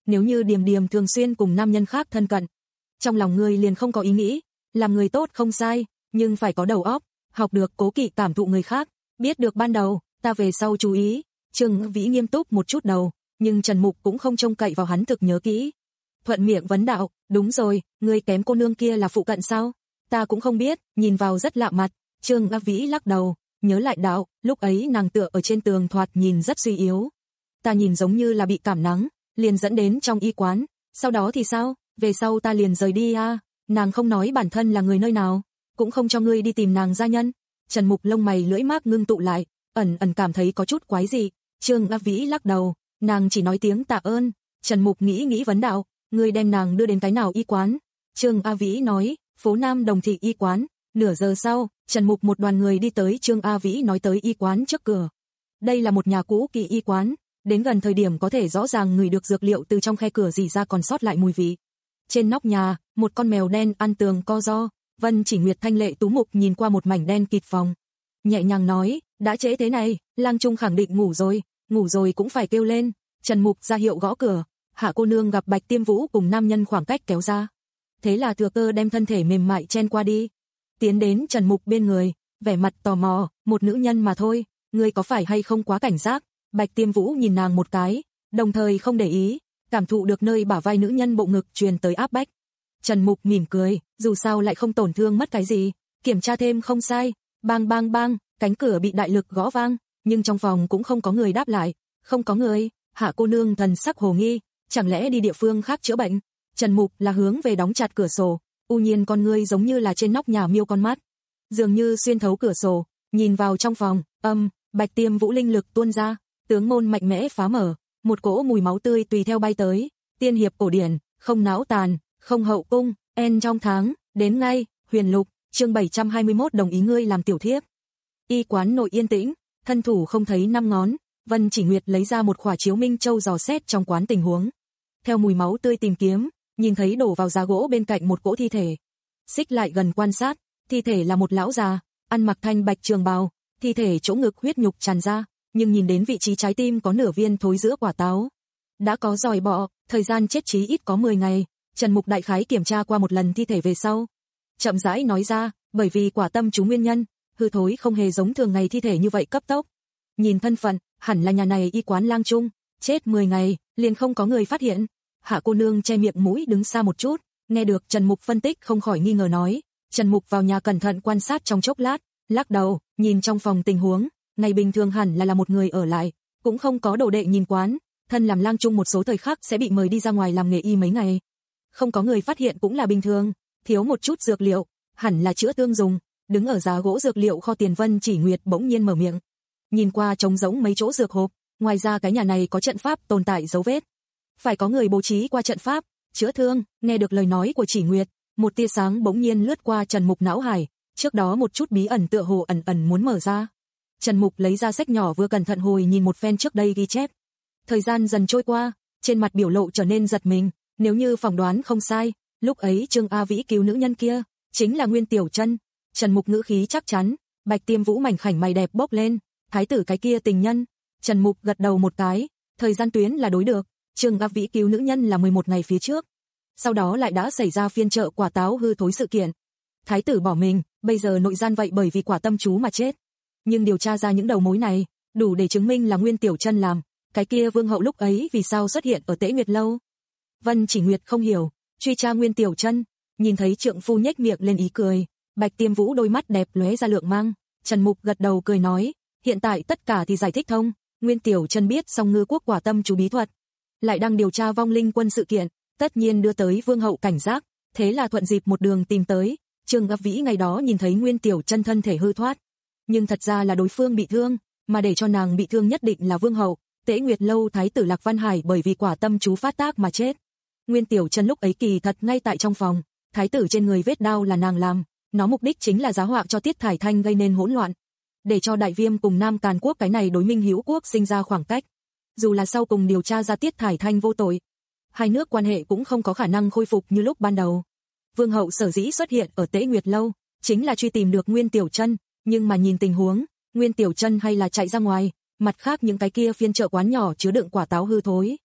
nếu như Điềm Điềm thường xuyên cùng nam nhân khác thân cận, trong lòng ngươi liền không có ý nghĩ, làm người tốt không sai, nhưng phải có đầu óc, học được cố kỵ cảm thụ người khác, biết được ban đầu, ta về sau chú ý. Trương Vĩ nghiêm túc một chút đầu, nhưng Trần Mục cũng không trông cậy vào hắn thực nhớ kỹ. Thuận miệng vấn đạo, đúng rồi, ngươi kém cô nương kia là phụ cận sao? Ta cũng không biết, nhìn vào rất lạ mặt. Trương Vĩ lắc đầu, nhớ lại đạo, lúc ấy nàng tựa ở trên tường thoạt nhìn rất suy yếu. Ta nhìn giống như là bị cảm nắng, liền dẫn đến trong y quán, sau đó thì sao? Về sau ta liền rời đi a. À? Nàng không nói bản thân là người nơi nào, cũng không cho ngươi đi tìm nàng gia nhân. Trần Mục lông mày lưỡi mác ngưng tụ lại, ẩn ẩn cảm thấy có chút quái dị. Trương A Vĩ lắc đầu, nàng chỉ nói tiếng tạ ơn. Trần Mục nghĩ nghĩ vấn đạo, ngươi đem nàng đưa đến cái nào y quán? Trương A Vĩ nói, phố Nam Đồng Thị y quán. Nửa giờ sau, Trần Mục một đoàn người đi tới Trương A Vĩ nói tới y quán trước cửa. Đây là một nhà cũ kỹ y quán, đến gần thời điểm có thể rõ ràng ngửi được dược liệu từ trong khe cửa rỉ ra còn sót lại mùi vị. Trên nóc nhà, một con mèo đen ăn tường co ro. Vân Chỉ Nguyệt thanh lệ tú mục nhìn qua một mảnh đen kịt phòng, nhẹ nhàng nói, đã trễ thế này, Lang Trung khẳng định ngủ rồi, ngủ rồi cũng phải kêu lên. Trần Mục ra hiệu gõ cửa, Hạ cô nương gặp Bạch Tiêm Vũ cùng nam nhân khoảng cách kéo ra, thế là thừa cơ đem thân thể mềm mại chen qua đi, tiến đến Trần Mục bên người, vẻ mặt tò mò, một nữ nhân mà thôi, ngươi có phải hay không quá cảnh giác? Bạch Tiêm Vũ nhìn nàng một cái, đồng thời không để ý, cảm thụ được nơi bả vai nữ nhân bộ ngực truyền tới áp bách. Trần Mục mỉm cười, dù sao lại không tổn thương mất cái gì, kiểm tra thêm không sai. Bang bang bang, cánh cửa bị đại lực gõ vang, nhưng trong phòng cũng không có người đáp lại. Không có người. Hạ cô nương thần sắc hồ nghi, chẳng lẽ đi địa phương khác chữa bệnh? Trần Mục là hướng về đóng chặt cửa sổ, u nhiên con ngươi giống như là trên nóc nhà miêu con mắt, dường như xuyên thấu cửa sổ, nhìn vào trong phòng. Âm, Bạch Tiêm Vũ linh lực tuôn ra, tướng môn mạnh mẽ phá mở, một cỗ mùi máu tươi tùy theo bay tới. Tiên hiệp cổ điển, không náo tàn, không hậu cung, en trong tháng, đến ngay. Huyền Lục, chương bảy trăm hai mươi mốt đồng ý ngươi làm tiểu thiếp. Y quán nội yên tĩnh, thân thủ không thấy năm ngón, Vân Chỉ Nguyệt lấy ra một khỏa chiếu minh châu dò xét trong quán tình huống. Theo mùi máu tươi tìm kiếm, nhìn thấy đổ vào giá gỗ bên cạnh một cỗ thi thể. Xích lại gần quan sát, thi thể là một lão già, ăn mặc thanh bạch trường bào, thi thể chỗ ngực huyết nhục tràn ra, nhưng nhìn đến vị trí trái tim có nửa viên thối giữa quả táo. Đã có dòi bọ, thời gian chết chí ít có mười ngày. Trần Mục đại khái kiểm tra qua một lần thi thể về sau, chậm rãi nói ra, bởi vì quả tâm chú nguyên nhân, hư thối không hề giống thường ngày thi thể như vậy cấp tốc. Nhìn thân phận, hẳn là nhà này y quán Lang Trung, chết mười ngày, liền không có người phát hiện. Hạ cô nương che miệng mũi đứng xa một chút, nghe được Trần Mục phân tích không khỏi nghi ngờ nói. Trần Mục vào nhà cẩn thận quan sát trong chốc lát, lắc đầu, nhìn trong phòng tình huống, ngày bình thường hẳn là là một người ở lại, cũng không có đồ đệ nhìn quán, thân làm Lang Trung một số thời khắc sẽ bị mời đi ra ngoài làm nghề y mấy ngày. Không có người phát hiện cũng là bình thường, thiếu một chút dược liệu, hẳn là chữa thương dùng. Đứng ở giá gỗ dược liệu kho tiền Vân Chỉ Nguyệt bỗng nhiên mở miệng, nhìn qua trống rỗng mấy chỗ dược hộp, ngoài ra cái nhà này có trận pháp tồn tại dấu vết, phải có người bố trí qua trận pháp chữa thương. Nghe được lời nói của Chỉ Nguyệt, một tia sáng bỗng nhiên lướt qua Trần Mục não hải, trước đó một chút bí ẩn tựa hồ ẩn ẩn muốn mở ra. Trần Mục lấy ra sách nhỏ vừa cẩn thận hồi nhìn một phen trước đây ghi chép. Thời gian dần trôi qua, trên mặt biểu lộ trở nên giật mình, nếu như phỏng đoán không sai, lúc ấy Trương A Vĩ cứu nữ nhân kia chính là Nguyên Tiểu Chân. Trần Mục ngữ khí chắc chắn. Bạch Tiêm Vũ mảnh khảnh mày đẹp bốc lên, thái tử cái kia tình nhân. Trần Mục gật đầu một cái, thời gian tuyến là đối được, Trương A Vĩ cứu nữ nhân là mười một ngày phía trước, sau đó lại đã xảy ra phiên chợ quả táo hư thối sự kiện. Thái tử bỏ mình, bây giờ nội gian vậy bởi vì quả tâm chú mà chết. Nhưng điều tra ra những đầu mối này, đủ để chứng minh là Nguyên Tiểu Chân làm. Cái kia vương hậu lúc ấy vì sao xuất hiện ở Tế Nguyệt lâu? Vân Chỉ Nguyệt không hiểu, truy tra Nguyên Tiểu Chân, nhìn thấy trượng phu nhếch miệng lên ý cười, Bạch Tiêm Vũ đôi mắt đẹp lóe ra lượng mang. Trần Mục gật đầu cười nói, hiện tại tất cả thì giải thích thông, Nguyên Tiểu Chân biết xong ngư quốc quả tâm chú bí thuật, lại đang điều tra vong linh quân sự kiện, tất nhiên đưa tới vương hậu cảnh giác, thế là thuận dịp một đường tìm tới. Trương A Vĩ ngày đó nhìn thấy Nguyên Tiểu Chân thân thể hư thoát, nhưng thật ra là đối phương bị thương, mà để cho nàng bị thương nhất định là vương hậu. Tế Nguyệt lâu thái tử Lạc Văn Hải bởi vì quả tâm chú phát tác mà chết. Nguyên Tiểu Chân lúc ấy kỳ thật ngay tại trong phòng, thái tử trên người vết đao là nàng làm, nó mục đích chính là giá họa cho Tiết Thải Thanh gây nên hỗn loạn, để cho Đại Viêm cùng Nam Càn quốc cái này đối minh hữu quốc sinh ra khoảng cách. Dù là sau cùng điều tra ra Tiết Thải Thanh vô tội, hai nước quan hệ cũng không có khả năng khôi phục như lúc ban đầu. Vương hậu sở dĩ xuất hiện ở Tế Nguyệt lâu, chính là truy tìm được Nguyên Tiểu Chân, nhưng mà nhìn tình huống, Nguyên Tiểu Chân hay là chạy ra ngoài, mặt khác những cái kia phiên chợ quán nhỏ chứa đựng quả táo hư thối,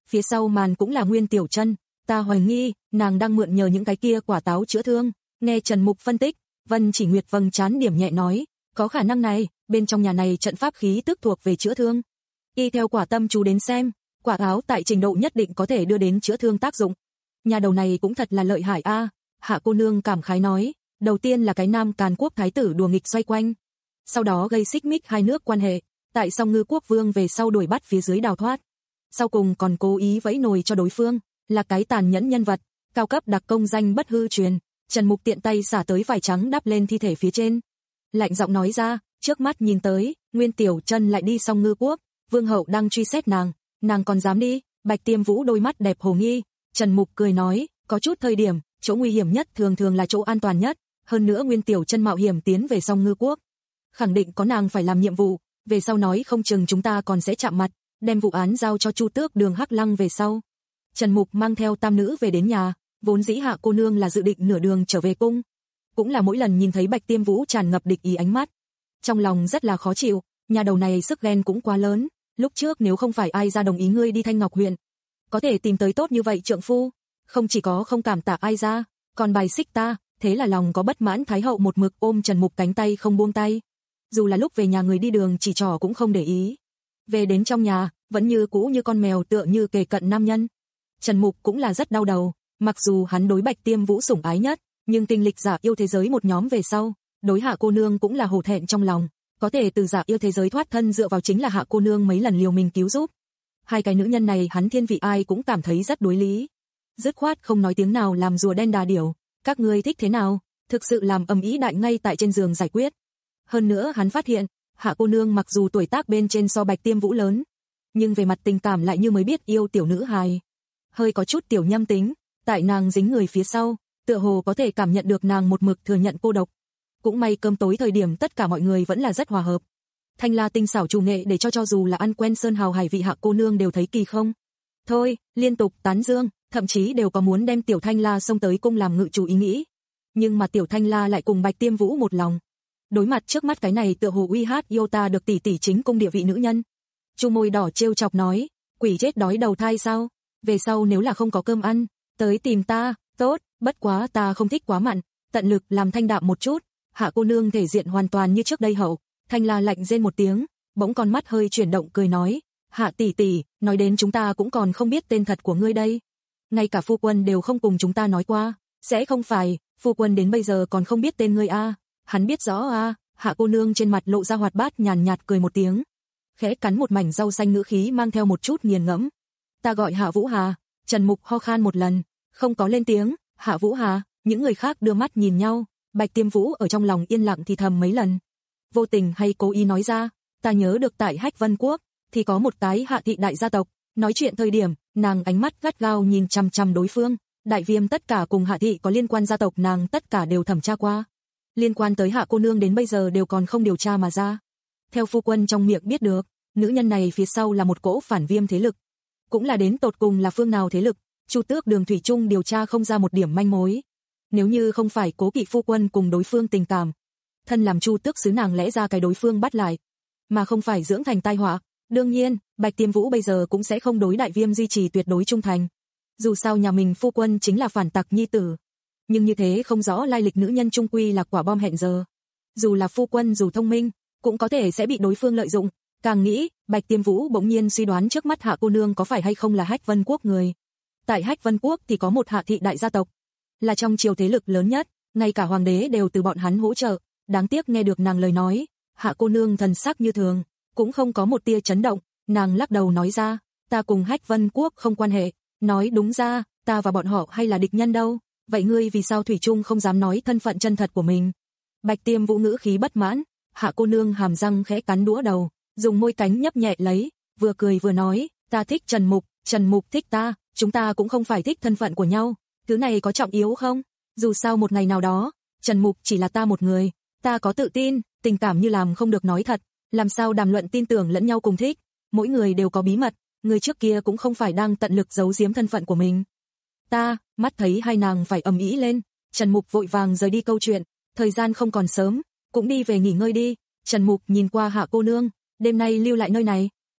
phía sau màn cũng là Nguyên Tiểu Chân, ta hoài nghi, nàng đang mượn nhờ những cái kia quả táo chữa thương. Nghe Trần Mục phân tích, Vân Chỉ Nguyệt vâng chán điểm nhẹ nói, có khả năng này, bên trong nhà này trận pháp khí tức thuộc về chữa thương. Y theo quả tâm chú đến xem, quả táo tại trình độ nhất định có thể đưa đến chữa thương tác dụng. Nhà đầu này cũng thật là lợi hại a. Hạ cô nương cảm khái nói, đầu tiên là cái Nam Càn Quốc thái tử đùa nghịch xoay quanh, sau đó gây xích mích hai nước quan hệ, tại Song Ngư Quốc vương về sau đuổi bắt phía dưới đào thoát. Sau cùng còn cố ý vẫy nồi cho đối phương, là cái tàn nhẫn nhân vật, cao cấp đặc công danh bất hư truyền. Trần Mục tiện tay xả tới vải trắng đắp lên thi thể phía trên. Lạnh giọng nói ra, trước mắt nhìn tới, Nguyên Tiểu Chân lại đi Song Ngư Quốc, vương hậu đang truy xét nàng, nàng còn dám đi? Bạch Tiêm Vũ đôi mắt đẹp hồ nghi. Trần Mục cười nói, có chút thời điểm, chỗ nguy hiểm nhất thường thường là chỗ an toàn nhất, hơn nữa Nguyên Tiểu Chân mạo hiểm tiến về Song Ngư Quốc, khẳng định có nàng phải làm nhiệm vụ, về sau nói không chừng chúng ta còn sẽ chạm mặt, đem vụ án giao cho Chu Tước Đường Hắc Lăng về sau. Trần Mục mang theo tam nữ về đến nhà, vốn dĩ Hạ cô nương là dự định nửa đường trở về cung, cũng là mỗi lần nhìn thấy Bạch Tiêm Vũ tràn ngập địch ý ánh mắt, trong lòng rất là khó chịu, nhà đầu này sức ghen cũng quá lớn, lúc trước nếu không phải ai ra đồng ý ngươi đi Thanh Ngọc huyện, có thể tìm tới tốt như vậy trượng phu, không chỉ có không cảm tạ ai ra, còn bài xích ta, thế là lòng có bất mãn Thái hậu một mực ôm Trần Mục cánh tay không buông tay, dù là lúc về nhà người đi đường chỉ trỏ cũng không để ý. Về đến trong nhà, vẫn như cũ như con mèo tựa như kề cận nam nhân. Trần Mục cũng là rất đau đầu, mặc dù hắn đối Bạch Tiêm Vũ sủng ái nhất, nhưng tinh lịch giả yêu thế giới một nhóm về sau, đối Hạ cô nương cũng là hổ thẹn trong lòng, có thể từ giả yêu thế giới thoát thân dựa vào chính là Hạ cô nương mấy lần liều mình cứu giúp. Hai cái nữ nhân này hắn thiên vị ai cũng cảm thấy rất đối lý. Dứt khoát không nói tiếng nào làm rùa đen đà điểu, các ngươi thích thế nào, thực sự làm ầm ĩ đại ngay tại trên giường giải quyết. Hơn nữa hắn phát hiện, Hạ cô nương mặc dù tuổi tác bên trên so Bạch Tiêm Vũ lớn, nhưng về mặt tình cảm lại như mới biết yêu tiểu nữ hài, hơi có chút tiểu nhâm tính, tại nàng dính người phía sau, tựa hồ có thể cảm nhận được nàng một mực thừa nhận cô độc. Cũng may cơm tối thời điểm tất cả mọi người vẫn là rất hòa hợp. Thanh La tinh xảo chủ nghệ để cho cho dù là ăn quen sơn hào hải vị Hạ cô nương đều thấy kỳ không. Thôi, liên tục tán dương, thậm chí đều có muốn đem Tiểu Thanh La xông tới cung làm ngự chủ ý nghĩ. Nhưng mà Tiểu Thanh La lại cùng Bạch Tiêm Vũ một lòng. Đối mặt trước mắt cái này tựa hồ uy hát yêu ta được tỷ tỷ chính cung địa vị nữ nhân. Chu môi đỏ trêu chọc nói, quỷ chết đói đầu thai sao? Về sau nếu là không có cơm ăn, tới tìm ta, tốt, bất quá ta không thích quá mặn, tận lực làm thanh đạm một chút. Hạ cô nương thể diện hoàn toàn như trước đây hậu. Thanh La lạnh rên một tiếng, bỗng con mắt hơi chuyển động cười nói, Hạ tỷ tỷ, nói đến chúng ta cũng còn không biết tên thật của ngươi đây. Ngay cả phu quân đều không cùng chúng ta nói qua, sẽ không phải, phu quân đến bây giờ còn không biết tên ngươi a? À? Hắn biết rõ a. À? Hạ cô nương trên mặt lộ ra hoạt bát nhàn nhạt cười một tiếng, khẽ cắn một mảnh rau xanh ngữ khí mang theo một chút nghiền ngẫm. Ta gọi Hạ Vũ Hà. Trần Mục ho khan một lần, không có lên tiếng. Hạ Vũ Hà. Những người khác đưa mắt nhìn nhau, Bạch Tiêm Vũ ở trong lòng yên lặng thì thầm mấy lần, vô tình hay cố ý nói ra, ta nhớ được tại Hách Vân Quốc thì có một cái Hạ thị đại gia tộc. Nói chuyện thời điểm, nàng ánh mắt gắt gao nhìn chằm chằm đối phương. Đại Viêm tất cả cùng Hạ thị có liên quan gia tộc nàng tất cả đều thẩm tra qua. Liên quan tới Hạ cô nương đến bây giờ đều còn không điều tra mà ra. Theo phu quân trong miệng biết được, nữ nhân này phía sau là một cỗ phản Viêm thế lực. Cũng là đến tột cùng là phương nào thế lực, Chu Tước Đường thủy chung điều tra không ra một điểm manh mối. Nếu như không phải cố kỵ phu quân cùng đối phương tình cảm, thân làm Chu Tước sứ nàng lẽ ra cái đối phương bắt lại, mà không phải dưỡng thành tai họa. Đương nhiên, Bạch Tiêm Vũ bây giờ cũng sẽ không đối Đại Viêm duy trì tuyệt đối trung thành. Dù sao nhà mình phu quân chính là phản tặc nhi tử, nhưng như thế không rõ lai lịch nữ nhân trung quy là quả bom hẹn giờ. Dù là phu quân dù thông minh, cũng có thể sẽ bị đối phương lợi dụng. Càng nghĩ, Bạch Tiêm Vũ bỗng nhiên suy đoán trước mắt Hạ cô nương có phải hay không là Hách Vân Quốc người. Tại Hách Vân Quốc thì có một Hạ thị đại gia tộc, là trong triều thế lực lớn nhất, ngay cả hoàng đế đều từ bọn hắn hỗ trợ. Đáng tiếc nghe được nàng lời nói, Hạ cô nương thần sắc như thường, cũng không có một tia chấn động. Nàng lắc đầu nói ra, ta cùng Hách Vân Quốc không quan hệ. Nói đúng ra, ta và bọn họ hay là địch nhân đâu. Vậy ngươi vì sao thủy chung không dám nói thân phận chân thật của mình? Bạch Tiêm Vũ ngữ khí bất mãn. Hạ cô nương hàm răng khẽ cắn đũa đầu, dùng môi cánh nhấp nhẹ lấy, vừa cười vừa nói, ta thích Trần Mục, Trần Mục thích ta, chúng ta cũng không phải thích thân phận của nhau, thứ này có trọng yếu không? Dù sao một ngày nào đó, Trần Mục chỉ là ta một người, ta có tự tin, tình cảm như làm không được nói thật, làm sao đàm luận tin tưởng lẫn nhau cùng thích, mỗi người đều có bí mật, người trước kia cũng không phải đang tận lực giấu giếm thân phận của mình. Ta, mắt thấy hai nàng phải ầm ĩ lên, Trần Mục vội vàng rời đi câu chuyện, thời gian không còn sớm, cũng đi về nghỉ ngơi đi. Trần Mục nhìn qua Hạ cô nương, đêm nay lưu lại nơi này,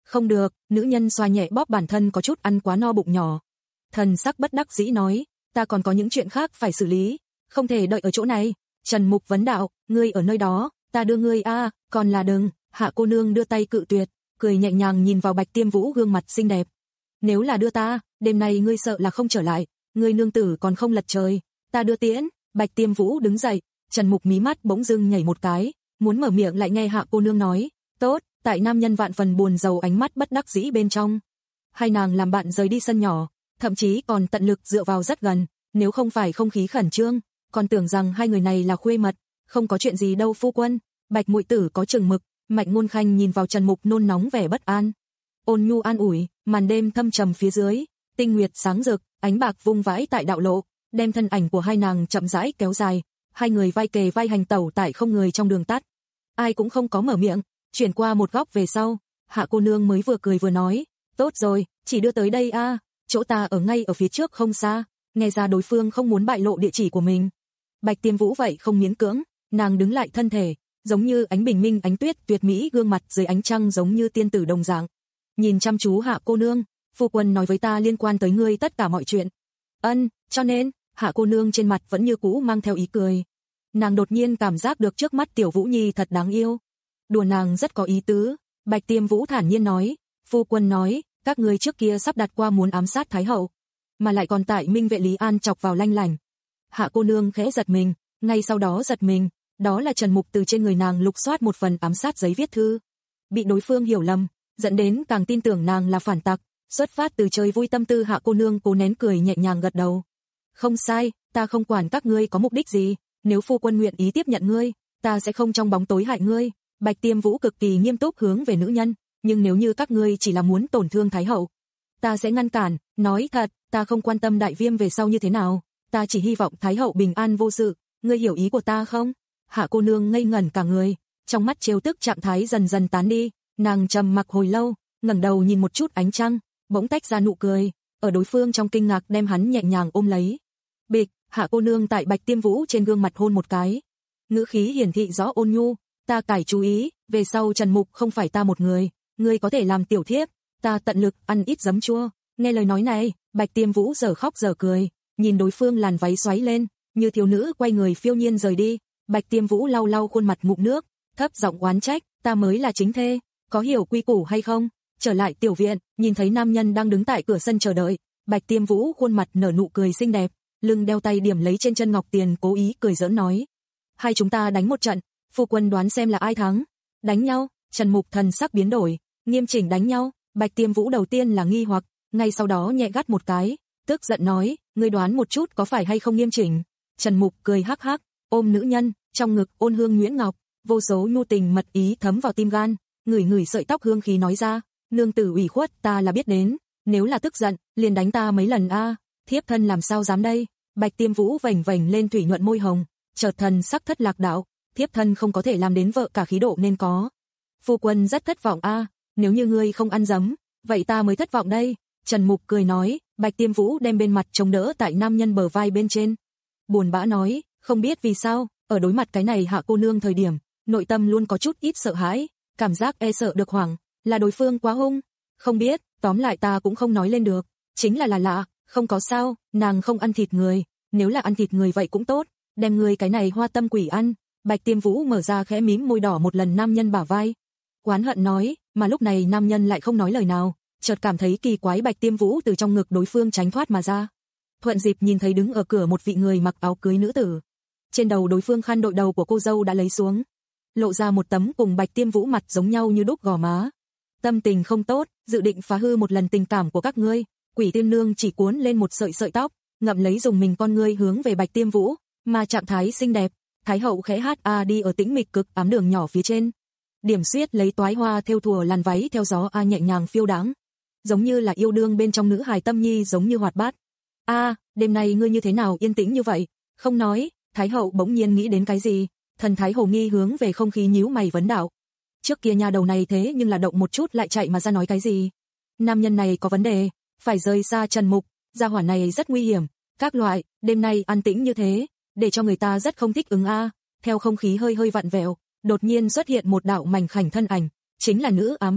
Không được, nữ nhân xoa nhẹ bóp bản thân có chút ăn quá no bụng nhỏ. Thần sắc bất đắc dĩ nói, ta còn có những chuyện khác phải xử lý, không thể đợi ở chỗ này. Trần Mục vấn đạo, ngươi ở nơi đó, ta đưa ngươi a, à, còn là đừng. Hạ cô nương đưa tay cự tuyệt, cười nhẹ nhàng nhìn vào Bạch Tiêm Vũ gương mặt xinh đẹp. Nếu là đưa ta, đêm nay ngươi sợ là không trở lại, ngươi nương tử còn không lật trời, ta đưa tiễn. Bạch Tiêm Vũ đứng dậy, Trần Mục mí mắt bỗng dưng nhảy một cái, muốn mở miệng lại nghe Hạ cô nương nói, tốt, tại nam nhân vạn phần buồn rầu ánh mắt bất đắc dĩ bên trong. Hai nàng làm bạn rời đi sân nhỏ, thậm chí còn tận lực dựa vào rất gần, nếu không phải không khí khẩn trương, còn tưởng rằng hai người này là khuê mật, không có chuyện gì đâu phu quân. Bạch muội tử có chừng mực, Mạnh Ngôn Khanh nhìn vào Trần Mục nôn nóng vẻ bất an. Ôn nhu an ủi, màn đêm thâm trầm phía dưới, tinh nguyệt sáng rực, ánh bạc vung vãi tại đạo lộ, đem thân ảnh của hai nàng chậm rãi kéo dài, hai người vai kề vai hành tẩu tại không người trong đường tắt. Ai cũng không có mở miệng, chuyển qua một góc về sau, Hạ cô nương mới vừa cười vừa nói, tốt rồi, chỉ đưa tới đây a, à, chỗ ta ở ngay ở phía trước không xa. Nghe ra đối phương không muốn bại lộ địa chỉ của mình. Bạch Tiêm Vũ vậy không miễn cưỡng, nàng đứng lại thân thể, giống như ánh bình minh ánh tuyết tuyệt mỹ, gương mặt dưới ánh trăng giống như tiên tử đồng dạng. Nhìn chăm chú Hạ cô nương, phu quân nói với ta liên quan tới ngươi tất cả mọi chuyện. Ân, cho nên, Hạ cô nương trên mặt vẫn như cũ mang theo ý cười. Nàng đột nhiên cảm giác được trước mắt Tiểu Vũ Nhi thật đáng yêu. Đùa nàng rất có ý tứ. Bạch Tiêm Vũ thản nhiên nói, phu quân nói, các ngươi trước kia sắp đặt qua muốn ám sát Thái hậu, mà lại còn tại Minh vệ Lý An chọc vào lanh lành. Hạ cô nương khẽ giật mình, ngay sau đó giật mình, đó là Trần Mục từ trên người nàng lục soát một phần ám sát giấy viết thư. Bị đối phương hiểu lầm, dẫn đến càng tin tưởng nàng là phản tặc, xuất phát từ chơi vui tâm tư. Hạ cô nương cố nén cười nhẹ nhàng gật đầu. Không sai, ta không quản các ngươi có mục đích gì, nếu phu quân nguyện ý tiếp nhận ngươi, ta sẽ không trong bóng tối hại ngươi. Bạch Tiêm Vũ cực kỳ nghiêm túc hướng về nữ nhân, nhưng nếu như các ngươi chỉ là muốn tổn thương Thái hậu, ta sẽ ngăn cản, nói thật, ta không quan tâm Đại Viêm về sau như thế nào, ta chỉ hy vọng Thái hậu bình an vô sự, ngươi hiểu ý của ta không? Hạ cô nương ngây ngẩn cả người, trong mắt trêu tức trạng thái dần dần tán đi, nàng trầm mặc hồi lâu, ngẩng đầu nhìn một chút ánh trăng, bỗng tách ra nụ cười, ở đối phương trong kinh ngạc đem hắn nhẹ nhàng ôm lấy. Bịch, Hạ cô nương tại Bạch Tiêm Vũ trên gương mặt hôn một cái, ngữ khí hiển thị rõ ôn nhu, ta cải chú ý, về sau Trần Mục không phải ta một người, ngươi có thể làm tiểu thiếp, ta tận lực ăn ít giấm chua. Nghe lời nói này, Bạch Tiêm Vũ giờ khóc giờ cười, nhìn đối phương làn váy xoáy lên, như thiếu nữ quay người phiêu nhiên rời đi. Bạch Tiêm Vũ lau lau khuôn mặt ngụm nước, thấp giọng oán trách, ta mới là chính thê, có hiểu quy củ hay không? Trở lại tiểu viện, nhìn thấy nam nhân đang đứng tại cửa sân chờ đợi, Bạch Tiêm Vũ khuôn mặt nở nụ cười xinh đẹp, lưng đeo tay điểm lấy trên chân ngọc tiền, cố ý cười giỡn nói, hai chúng ta đánh một trận, phu quân đoán xem là ai thắng. Đánh nhau? Trần Mục thần sắc biến đổi, nghiêm chỉnh đánh nhau. Bạch Tiêm Vũ đầu tiên là nghi hoặc, ngay sau đó nhẹ gắt một cái, tức giận nói, ngươi đoán một chút có phải hay không nghiêm chỉnh. Trần Mục cười hắc hắc, ôm nữ nhân, trong ngực ôn hương nhuyễn ngọc, vô số nhu tình mật ý thấm vào tim gan, ngửi ngửi sợi tóc hương khí nói ra, nương tử ủy khuất ta là biết đến, nếu là tức giận, liền đánh ta mấy lần a, à, thiếp thân làm sao dám đây. Bạch Tiêm Vũ vành vành lên thủy nhuận môi hồng, chợt thần sắc thất lạc đạo, thiếp thân không có thể làm đến vợ cả khí độ nên có. Phu quân rất thất vọng a, à, nếu như ngươi không ăn dấm, vậy ta mới thất vọng đây. Trần Mục cười nói, Bạch Tiêm Vũ đem bên mặt chống đỡ tại nam nhân bờ vai bên trên, buồn bã nói, không biết vì sao, ở đối mặt cái này Hạ cô nương thời điểm, nội tâm luôn có chút ít sợ hãi, cảm giác e sợ được hoảng, là đối phương quá hung, không biết, tóm lại ta cũng không nói lên được, chính là là lạ, không có sao, nàng không ăn thịt người, nếu là ăn thịt người vậy cũng tốt, đem người cái này hoa tâm quỷ ăn. Bạch Tiêm Vũ mở ra khẽ mím môi đỏ một lần nam nhân bả vai, oán hận nói, mà lúc này nam nhân lại không nói lời nào, chợt cảm thấy kỳ quái. Bạch Tiêm Vũ từ trong ngực đối phương tránh thoát mà ra, thuận dịp nhìn thấy đứng ở cửa một vị người mặc áo cưới nữ tử, trên đầu đối phương khăn đội đầu của cô dâu đã lấy xuống, lộ ra một tấm cùng Bạch Tiêm Vũ mặt giống nhau như đúc gò má. Tâm tình không tốt, dự định phá hư một lần tình cảm của các ngươi. Quỷ Tiên Nương chỉ cuốn lên một sợi sợi tóc, ngậm lấy dùng mình con ngươi hướng về Bạch Tiêm Vũ, mà trạng thái xinh đẹp, Thái hậu khẽ hát a đi ở tĩnh mịch cực ám đường nhỏ phía trên. Điểm xuyết lấy toái hoa thêu thùa làn váy theo gió a nhẹ nhàng phiêu đáng, giống như là yêu đương bên trong nữ hài tâm nhi giống như hoạt bát. A, đêm nay ngươi như thế nào yên tĩnh như vậy? Không nói. Thái hậu bỗng nhiên nghĩ đến cái gì, thần thái hồ nghi hướng về không khí nhíu mày vấn đạo. Trước kia nhà đầu này thế nhưng là động một chút lại chạy mà ra nói cái gì? Nam nhân này có vấn đề, phải rời xa Trần Mục, gia hỏa này rất nguy hiểm, các loại, đêm nay an tĩnh như thế, để cho người ta rất không thích ứng a. À. Theo không khí hơi hơi vặn vẹo, đột nhiên xuất hiện một đạo mảnh khảnh thân ảnh, chính là nữ ám vệ,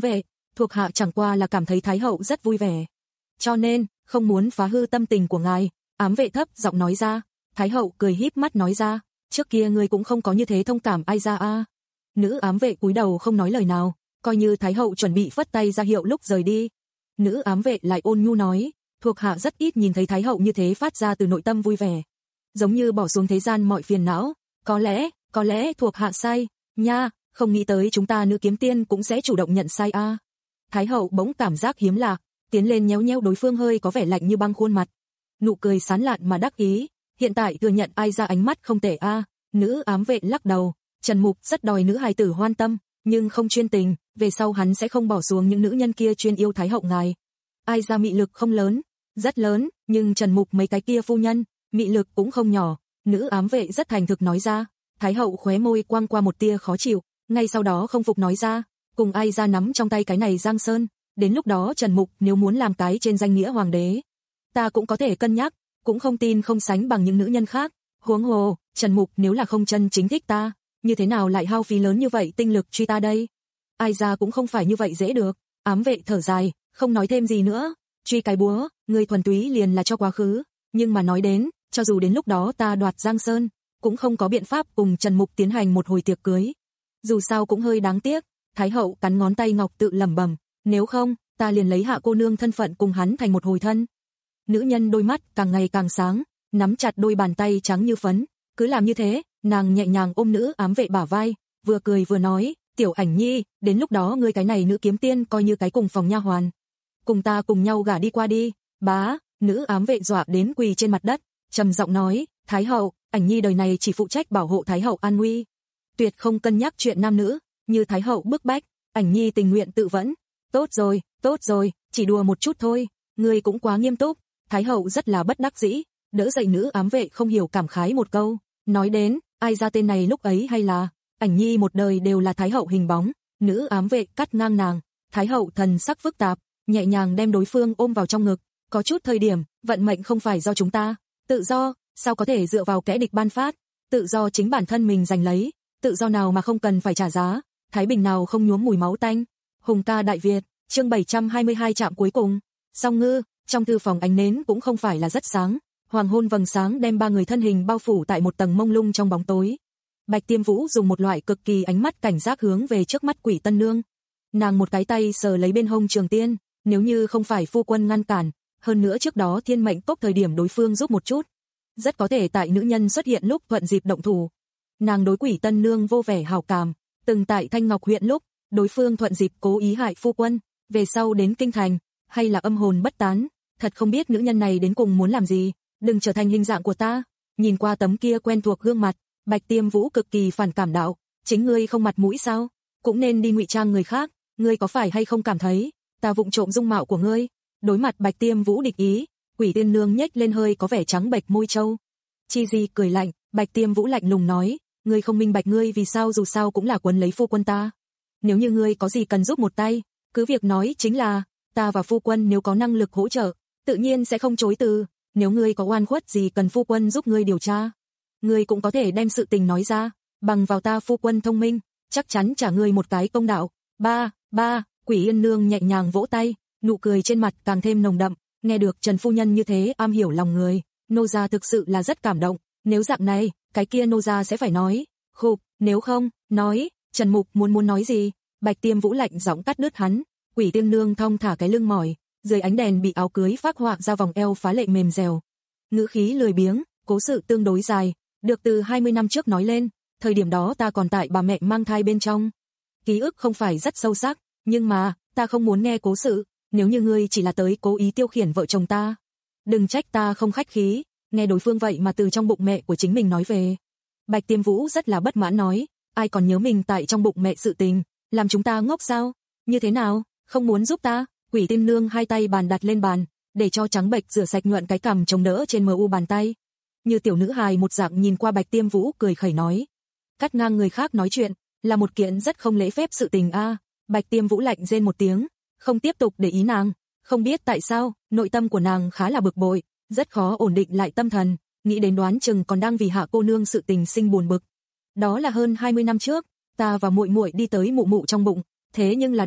thuộc hạ chẳng qua là cảm thấy Thái hậu rất vui vẻ. Cho nên, không muốn phá hư tâm tình của ngài, ám vệ thấp giọng nói ra. Thái hậu cười híp mắt nói ra, trước kia ngươi cũng không có như thế thông cảm ai ra a. Nữ ám vệ cúi đầu không nói lời nào, coi như Thái hậu chuẩn bị phất tay ra hiệu lúc rời đi. Nữ ám vệ lại ôn nhu nói, thuộc hạ rất ít nhìn thấy Thái hậu như thế phát ra từ nội tâm vui vẻ, giống như bỏ xuống thế gian mọi phiền não. Có lẽ, có lẽ thuộc hạ sai, nha, không nghĩ tới chúng ta nữ kiếm tiên cũng sẽ chủ động nhận sai a. Thái hậu bỗng cảm giác hiếm lạ, tiến lên nhéo nhéo đối phương hơi có vẻ lạnh như băng khuôn mặt. Nụ cười sán lạn mà đắc ý, hiện tại thừa nhận ai ra ánh mắt không tệ a. Nữ ám vệ lắc đầu, Trần Mục rất đòi nữ hài tử hoan tâm, nhưng không chuyên tình, về sau hắn sẽ không bỏ xuống những nữ nhân kia chuyên yêu Thái hậu ngài. Ai ra mị lực không lớn, rất lớn, nhưng Trần Mục mấy cái kia phu nhân, mị lực cũng không nhỏ. Nữ ám vệ rất thành thực nói ra. Thái hậu khóe môi quang qua một tia khó chịu, ngay sau đó không phục nói ra, cùng ai ra nắm trong tay cái này Giang Sơn, đến lúc đó Trần Mục nếu muốn làm cái trên danh nghĩa hoàng đế, ta cũng có thể cân nhắc, cũng không tin không sánh bằng những nữ nhân khác. Huống hồ, Trần Mục nếu là không chân chính thích ta, như thế nào lại hao phí lớn như vậy tinh lực truy ta đây? Ai ra cũng không phải như vậy dễ được. Ám vệ thở dài, không nói thêm gì nữa. Truy cái búa, người thuần túy liền là cho quá khứ, nhưng mà nói đến, cho dù đến lúc đó ta đoạt Giang Sơn, cũng không có biện pháp cùng Trần Mục tiến hành một hồi tiệc cưới. Dù sao cũng hơi đáng tiếc. Thái hậu cắn ngón tay ngọc tự lẩm bẩm, nếu không, ta liền lấy Hạ cô nương thân phận cùng hắn thành một hồi thân. Nữ nhân đôi mắt càng ngày càng sáng, nắm chặt đôi bàn tay trắng như phấn, cứ làm như thế. Nàng nhẹ nhàng ôm nữ ám vệ bả vai, vừa cười vừa nói, tiểu ảnh nhi, đến lúc đó ngươi cái này nữ kiếm tiên coi như cái cùng phòng nha hoàn, cùng ta cùng nhau gả đi qua đi. Bá. Nữ ám vệ dọa đến quỳ trên mặt đất, trầm giọng nói, Thái hậu, ảnh nhi đời này chỉ phụ trách bảo hộ Thái hậu an nguy, tuyệt không cân nhắc chuyện nam nữ, như Thái hậu bức bách, ảnh nhi tình nguyện tự vẫn. Tốt rồi, tốt rồi, chỉ đùa một chút thôi, ngươi cũng quá nghiêm túc. Thái hậu rất là bất đắc dĩ, đỡ dậy nữ ám vệ không hiểu cảm khái một câu, nói đến, ai ra tên này lúc ấy hay là, ảnh nhi một đời đều là Thái hậu hình bóng. Nữ ám vệ cắt ngang nàng, Thái hậu thần sắc phức tạp, nhẹ nhàng đem đối phương ôm vào trong ngực, có chút thời điểm, vận mệnh không phải do chúng ta, tự do, sao có thể dựa vào kẻ địch ban phát, tự do chính bản thân mình giành lấy, tự do nào mà không cần phải trả giá, thái bình nào không nhuốm mùi máu tanh. Hùng ca Đại Việt, chương bảy trăm hai mươi hai trạm cuối cùng. Song Ngư, trong thư phòng ánh nến cũng không phải là rất sáng, hoàng hôn vầng sáng đem ba người thân hình bao phủ tại một tầng mông lung trong bóng tối. Bạch Tiêm Vũ dùng một loại cực kỳ ánh mắt cảnh giác hướng về trước mắt Quỷ Tân Nương. Nàng một cái tay sờ lấy bên hông trường tiên, nếu như không phải phu quân ngăn cản, hơn nữa trước đó thiên mệnh cốc thời điểm đối phương giúp một chút, rất có thể tại nữ nhân xuất hiện lúc thuận dịp động thủ. Nàng đối Quỷ Tân Nương vô vẻ hảo cảm, từng tại Thanh Ngọc huyện lúc, đối phương thuận dịp cố ý hại phu quân, về sau đến kinh thành, hay là âm hồn bất tán, thật không biết nữ nhân này đến cùng muốn làm gì, đừng trở thành hình dạng của ta. Nhìn qua tấm kia quen thuộc gương mặt, Bạch Tiêm Vũ cực kỳ phản cảm đạo, chính ngươi không mặt mũi sao, cũng nên đi ngụy trang người khác, ngươi có phải hay không cảm thấy ta vụng trộm dung mạo của ngươi? Đối mặt Bạch Tiêm Vũ địch ý, Quỷ Tiên Nương nhếch lên hơi có vẻ trắng bệch môi trâu. Chi Di cười lạnh, Bạch Tiêm Vũ lạnh lùng nói, ngươi không minh bạch ngươi vì sao dù sao cũng là quấn lấy phu quân ta. Nếu như ngươi có gì cần giúp một tay, cứ việc nói chính là, ta và phu quân nếu có năng lực hỗ trợ, tự nhiên sẽ không chối từ. Nếu ngươi có oan khuất gì cần phu quân giúp ngươi điều tra, ngươi cũng có thể đem sự tình nói ra, bằng vào ta phu quân thông minh, chắc chắn trả ngươi một cái công đạo. Ba, ba, Quỷ Yên Nương nhẹ nhàng vỗ tay, nụ cười trên mặt càng thêm nồng đậm, nghe được Trần phu nhân như thế am hiểu lòng người, nô gia thực sự là rất cảm động, nếu dạng này, cái kia nô gia sẽ phải nói, khục, nếu không, nói, Trần Mục muốn muốn nói gì? Bạch Tiêm Vũ lạnh giọng cắt đứt hắn. Quỷ Tiên Nương thong thả cái lưng mỏi, dưới ánh đèn bị áo cưới phác họa ra vòng eo phá lệ mềm dẻo. Ngữ khí lười biếng, cố sự tương đối dài, được từ hai mươi năm trước nói lên, thời điểm đó ta còn tại bà mẹ mang thai bên trong. Ký ức không phải rất sâu sắc, nhưng mà, ta không muốn nghe cố sự, nếu như ngươi chỉ là tới cố ý tiêu khiển vợ chồng ta, đừng trách ta không khách khí. Nghe đối phương vậy mà từ trong bụng mẹ của chính mình nói về. Bạch Tiêm Vũ rất là bất mãn nói, ai còn nhớ mình tại trong bụng mẹ sự tình, làm chúng ta ngốc sao? Như thế nào, không muốn giúp ta? Quỷ Tiên Nương hai tay bàn đặt lên bàn, để cho trắng bệch rửa sạch nhuận cái cằm chống đỡ trên mờ u bàn tay. Như tiểu nữ hài một dạng nhìn qua Bạch Tiêm Vũ cười khẩy nói, cắt ngang người khác nói chuyện, là một kiện rất không lễ phép sự tình a. À. Bạch Tiêm Vũ lạnh rên một tiếng, không tiếp tục để ý nàng, không biết tại sao, nội tâm của nàng khá là bực bội, rất khó ổn định lại tâm thần, nghĩ đến đoán chừng còn đang vì Hạ cô nương sự tình sinh buồn bực. Đó là hơn hai mươi năm trước, ta và muội muội đi tới mụ mụ trong bụng, thế nhưng là đây,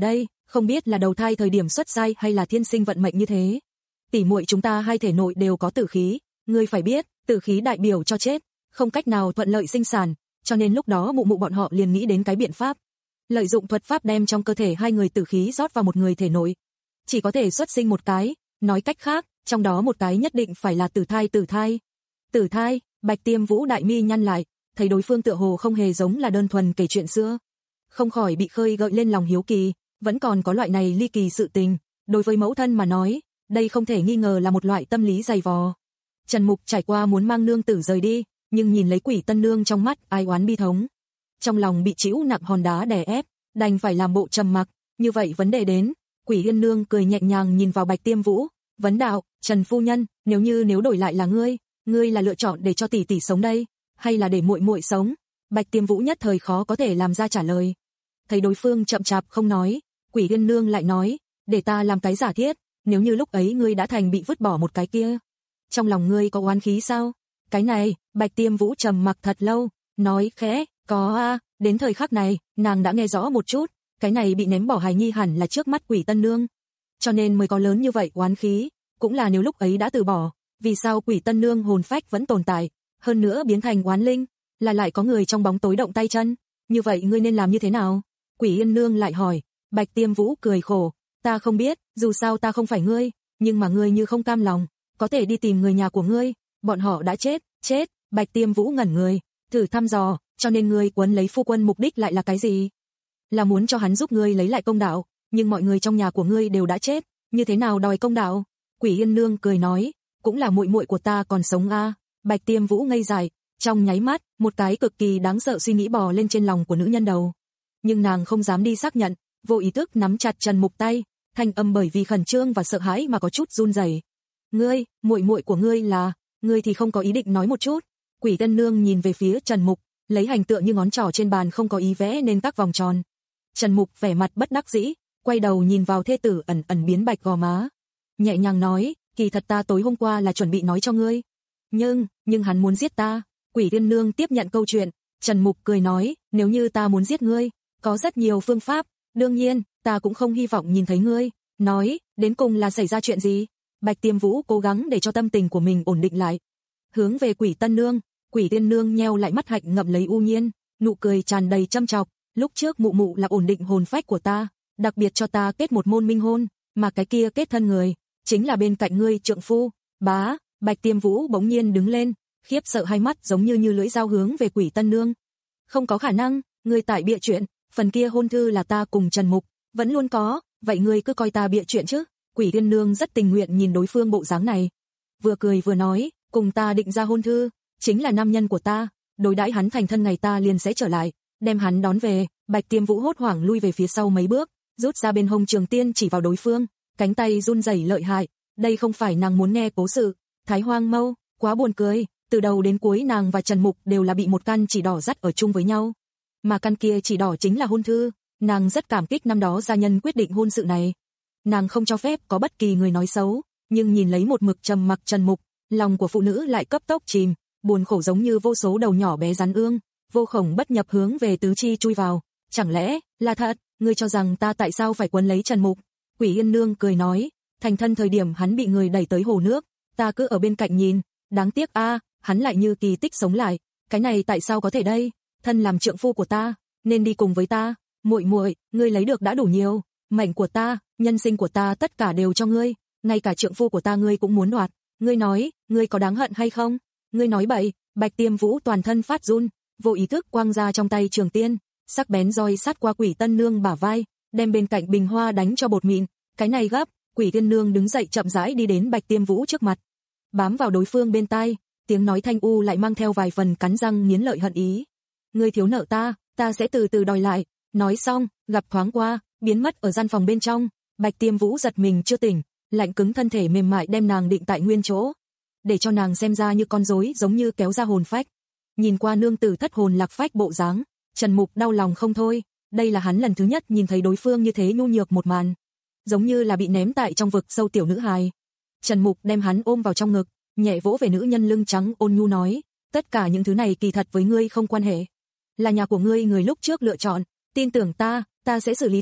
Không biết là đầu thai thời điểm xuất giai hay là thiên sinh vận mệnh như thế. Tỷ muội chúng ta hai thể nội đều có tử khí, ngươi phải biết, tử khí đại biểu cho chết, không cách nào thuận lợi sinh sản, cho nên lúc đó mụ mụ bọn họ liền nghĩ đến cái biện pháp. Lợi dụng thuật pháp đem trong cơ thể hai người tử khí rót vào một người thể nội. Chỉ có thể xuất sinh một cái, nói cách khác, trong đó một cái nhất định phải là tử thai tử thai. Tử thai, Bạch Tiêm Vũ đại mi nhăn lại, thấy đối phương tựa hồ không hề giống là đơn thuần kể chuyện xưa. Không khỏi bị khơi gợi lên lòng hiếu kỳ, vẫn còn có loại này ly kỳ sự tình, đối với mẫu thân mà nói, đây không thể nghi ngờ là một loại tâm lý dày vò. Trần Mục trải qua muốn mang nương tử rời đi, nhưng nhìn lấy Quỷ Tân Nương trong mắt ai oán bi thống. Trong lòng bị chịu nặng hòn đá đè ép, đành phải làm bộ trầm mặc, như vậy vấn đề đến, Quỷ Yên Nương cười nhẹ nhàng nhìn vào Bạch Tiêm Vũ, vấn đạo, Trần phu nhân, nếu như nếu đổi lại là ngươi, ngươi là lựa chọn để cho tỷ tỷ sống đây, hay là để muội muội sống? Bạch Tiêm Vũ nhất thời khó có thể làm ra trả lời. Thấy đối phương chậm chạp không nói, Quỷ Yên Nương lại nói, để ta làm cái giả thiết, nếu như lúc ấy ngươi đã thành bị vứt bỏ một cái kia, trong lòng ngươi có oán khí sao? Cái này, Bạch Tiêm Vũ trầm mặc thật lâu, nói khẽ, có a, à, đến thời khắc này, nàng đã nghe rõ một chút, cái này bị ném bỏ hài nhi hẳn là trước mắt Quỷ Tân Nương, cho nên mới có lớn như vậy oán khí, cũng là nếu lúc ấy đã từ bỏ, vì sao Quỷ Tân Nương hồn phách vẫn tồn tại, hơn nữa biến thành oán linh, là lại có người trong bóng tối động tay chân, như vậy ngươi nên làm như thế nào? Quỷ Yên Nương lại hỏi. Bạch Tiêm Vũ cười khổ, ta không biết, dù sao ta không phải ngươi, nhưng mà ngươi như không cam lòng, có thể đi tìm người nhà của ngươi, bọn họ đã chết, chết. Bạch Tiêm Vũ ngẩn người, thử thăm dò, cho nên ngươi quấn lấy phu quân mục đích lại là cái gì? Là muốn cho hắn giúp ngươi lấy lại công đạo, nhưng mọi người trong nhà của ngươi đều đã chết, như thế nào đòi công đạo? Quỷ Yên Nương cười nói, cũng là muội muội của ta còn sống a. À. Bạch Tiêm Vũ ngây dại, trong nháy mắt, một cái cực kỳ đáng sợ suy nghĩ bò lên trên lòng của nữ nhân đầu. Nhưng nàng không dám đi xác nhận, vô ý thức nắm chặt Trần Mục tay, thanh âm bởi vì khẩn trương và sợ hãi mà có chút run rẩy. "Ngươi, muội muội của ngươi là, ngươi thì không có ý định nói một chút?" Quỷ Tân Nương nhìn về phía Trần Mục, lấy hành tựa như ngón trỏ trên bàn không có ý vẽ nên các vòng tròn. Trần Mục vẻ mặt bất đắc dĩ, quay đầu nhìn vào thê tử ẩn ẩn biến bạch gò má, nhẹ nhàng nói, "Kỳ thật ta tối hôm qua là chuẩn bị nói cho ngươi, nhưng, nhưng hắn muốn giết ta." Quỷ Tân Nương tiếp nhận câu chuyện, Trần Mục cười nói, "Nếu như ta muốn giết ngươi, có rất nhiều phương pháp, đương nhiên, ta cũng không hy vọng nhìn thấy ngươi." Nói, đến cùng là xảy ra chuyện gì? Bạch Tiêm Vũ cố gắng để cho tâm tình của mình ổn định lại. Hướng về Quỷ Tân Nương, Quỷ Tiên Nương nheo lại mắt hạnh ngậm lấy u nhiên, nụ cười tràn đầy châm chọc, "Lúc trước mụ mụ là ổn định hồn phách của ta, đặc biệt cho ta kết một môn minh hôn, mà cái kia kết thân người, chính là bên cạnh ngươi trượng phu." Bá, Bạch Tiêm Vũ bỗng nhiên đứng lên, khiếp sợ hai mắt giống như như lưỡi dao hướng về Quỷ Tân Nương. "Không có khả năng, ngươi tại bịa chuyện, phần kia hôn thư là ta cùng Trần Mục, vẫn luôn có, vậy ngươi cứ coi ta bịa chuyện chứ?" Quỷ Tiên Nương rất tình nguyện nhìn đối phương bộ dáng này, vừa cười vừa nói, "Cùng ta định ra hôn thư, chính là nam nhân của ta, đối đãi hắn thành thân ngày ta liền sẽ trở lại, đem hắn đón về." Bạch Tiêm Vũ hốt hoảng lui về phía sau mấy bước, rút ra bên hông trường tiên chỉ vào đối phương, cánh tay run rẩy lợi hại, đây không phải nàng muốn nghe cố sự, Thái Hoang Mâu, quá buồn cười, từ đầu đến cuối nàng và Trần Mục đều là bị một căn chỉ đỏ dắt ở chung với nhau, mà căn kia chỉ đỏ chính là hôn thư, nàng rất cảm kích năm đó gia nhân quyết định hôn sự này. Nàng không cho phép có bất kỳ người nói xấu, nhưng nhìn lấy một mực trầm mặc Trần Mục, lòng của phụ nữ lại cấp tốc chìm, buồn khổ giống như vô số đầu nhỏ bé rắn ương, vô khổng bất nhập hướng về tứ chi chui vào. "Chẳng lẽ là thật, ngươi cho rằng ta tại sao phải quấn lấy Trần Mục?" Quỷ Yên Nương cười nói, "Thành thân thời điểm hắn bị người đẩy tới hồ nước, ta cứ ở bên cạnh nhìn, đáng tiếc a, à, hắn lại như kỳ tích sống lại, cái này tại sao có thể đây? Thân làm trượng phu của ta, nên đi cùng với ta. Muội muội, ngươi lấy được đã đủ nhiều, mệnh của ta, nhân sinh của ta tất cả đều cho ngươi, ngay cả trượng phu của ta ngươi cũng muốn đoạt. Ngươi nói, ngươi có đáng hận hay không?" "Ngươi nói bậy." Bạch Tiêm Vũ toàn thân phát run, vô ý thức quăng ra trong tay trường tiên, sắc bén roi sát qua Quỷ Tân Nương bả vai, đem bên cạnh bình hoa đánh cho bột mịn. Cái này gấp. Quỷ Tiên Nương đứng dậy chậm rãi đi đến Bạch Tiêm Vũ trước mặt, bám vào đối phương bên tai, tiếng nói thanh u lại mang theo vài phần cắn răng nghiến lợi hận ý. "Ngươi thiếu nợ ta, ta sẽ từ từ đòi lại." Nói xong, gặp thoáng qua, biến mất ở gian phòng bên trong. Bạch Tiêm Vũ giật mình chưa tỉnh, lạnh cứng thân thể mềm mại đem nàng định tại nguyên chỗ, để cho nàng xem ra như con rối giống như kéo ra hồn phách. Nhìn qua nương tử thất hồn lạc phách bộ dáng, Trần Mục đau lòng không thôi, đây là hắn lần thứ nhất nhìn thấy đối phương như thế nhu nhược một màn, giống như là bị ném tại trong vực sâu tiểu nữ hài. Trần Mục đem hắn ôm vào trong ngực, nhẹ vỗ về nữ nhân lưng trắng ôn nhu nói, "Tất cả những thứ này kỳ thật với ngươi không quan hệ, là nhà của ngươi người lúc trước lựa chọn, tin tưởng ta, ta sẽ xử lý tốt."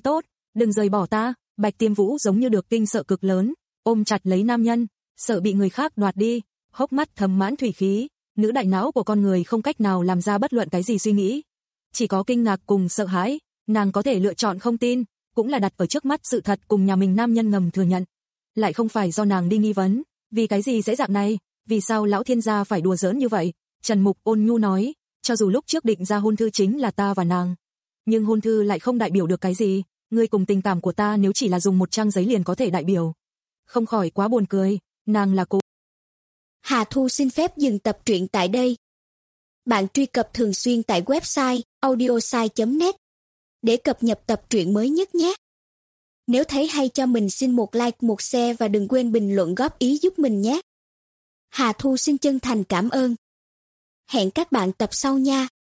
Đừng rời bỏ ta. Bạch Tiêm Vũ giống như được kinh sợ cực lớn, ôm chặt lấy nam nhân, sợ bị người khác đoạt đi, hốc mắt thầm mãn thủy khí, nữ đại não của con người không cách nào làm ra bất luận cái gì suy nghĩ. Chỉ có kinh ngạc cùng sợ hãi, nàng có thể lựa chọn không tin, cũng là đặt ở trước mắt sự thật cùng nhà mình nam nhân ngầm thừa nhận. Lại không phải do nàng đi nghi vấn, vì cái gì sẽ dạng này, vì sao lão thiên gia phải đùa giỡn như vậy? Trần Mục ôn nhu nói, cho dù lúc trước định ra hôn thư chính là ta và nàng, nhưng hôn thư lại không đại biểu được cái gì, ngươi cùng tình cảm của ta nếu chỉ là dùng một trang giấy liền có thể đại biểu. Không khỏi quá buồn cười, nàng là cô. Hà Thu xin phép dừng tập truyện tại đây. Bạn truy cập thường xuyên tại website audiosai chấm net để cập nhật tập truyện mới nhất nhé. Nếu thấy hay cho mình xin một like, một share và đừng quên bình luận góp ý giúp mình nhé. Hà Thu xin chân thành cảm ơn. Hẹn các bạn tập sau nha.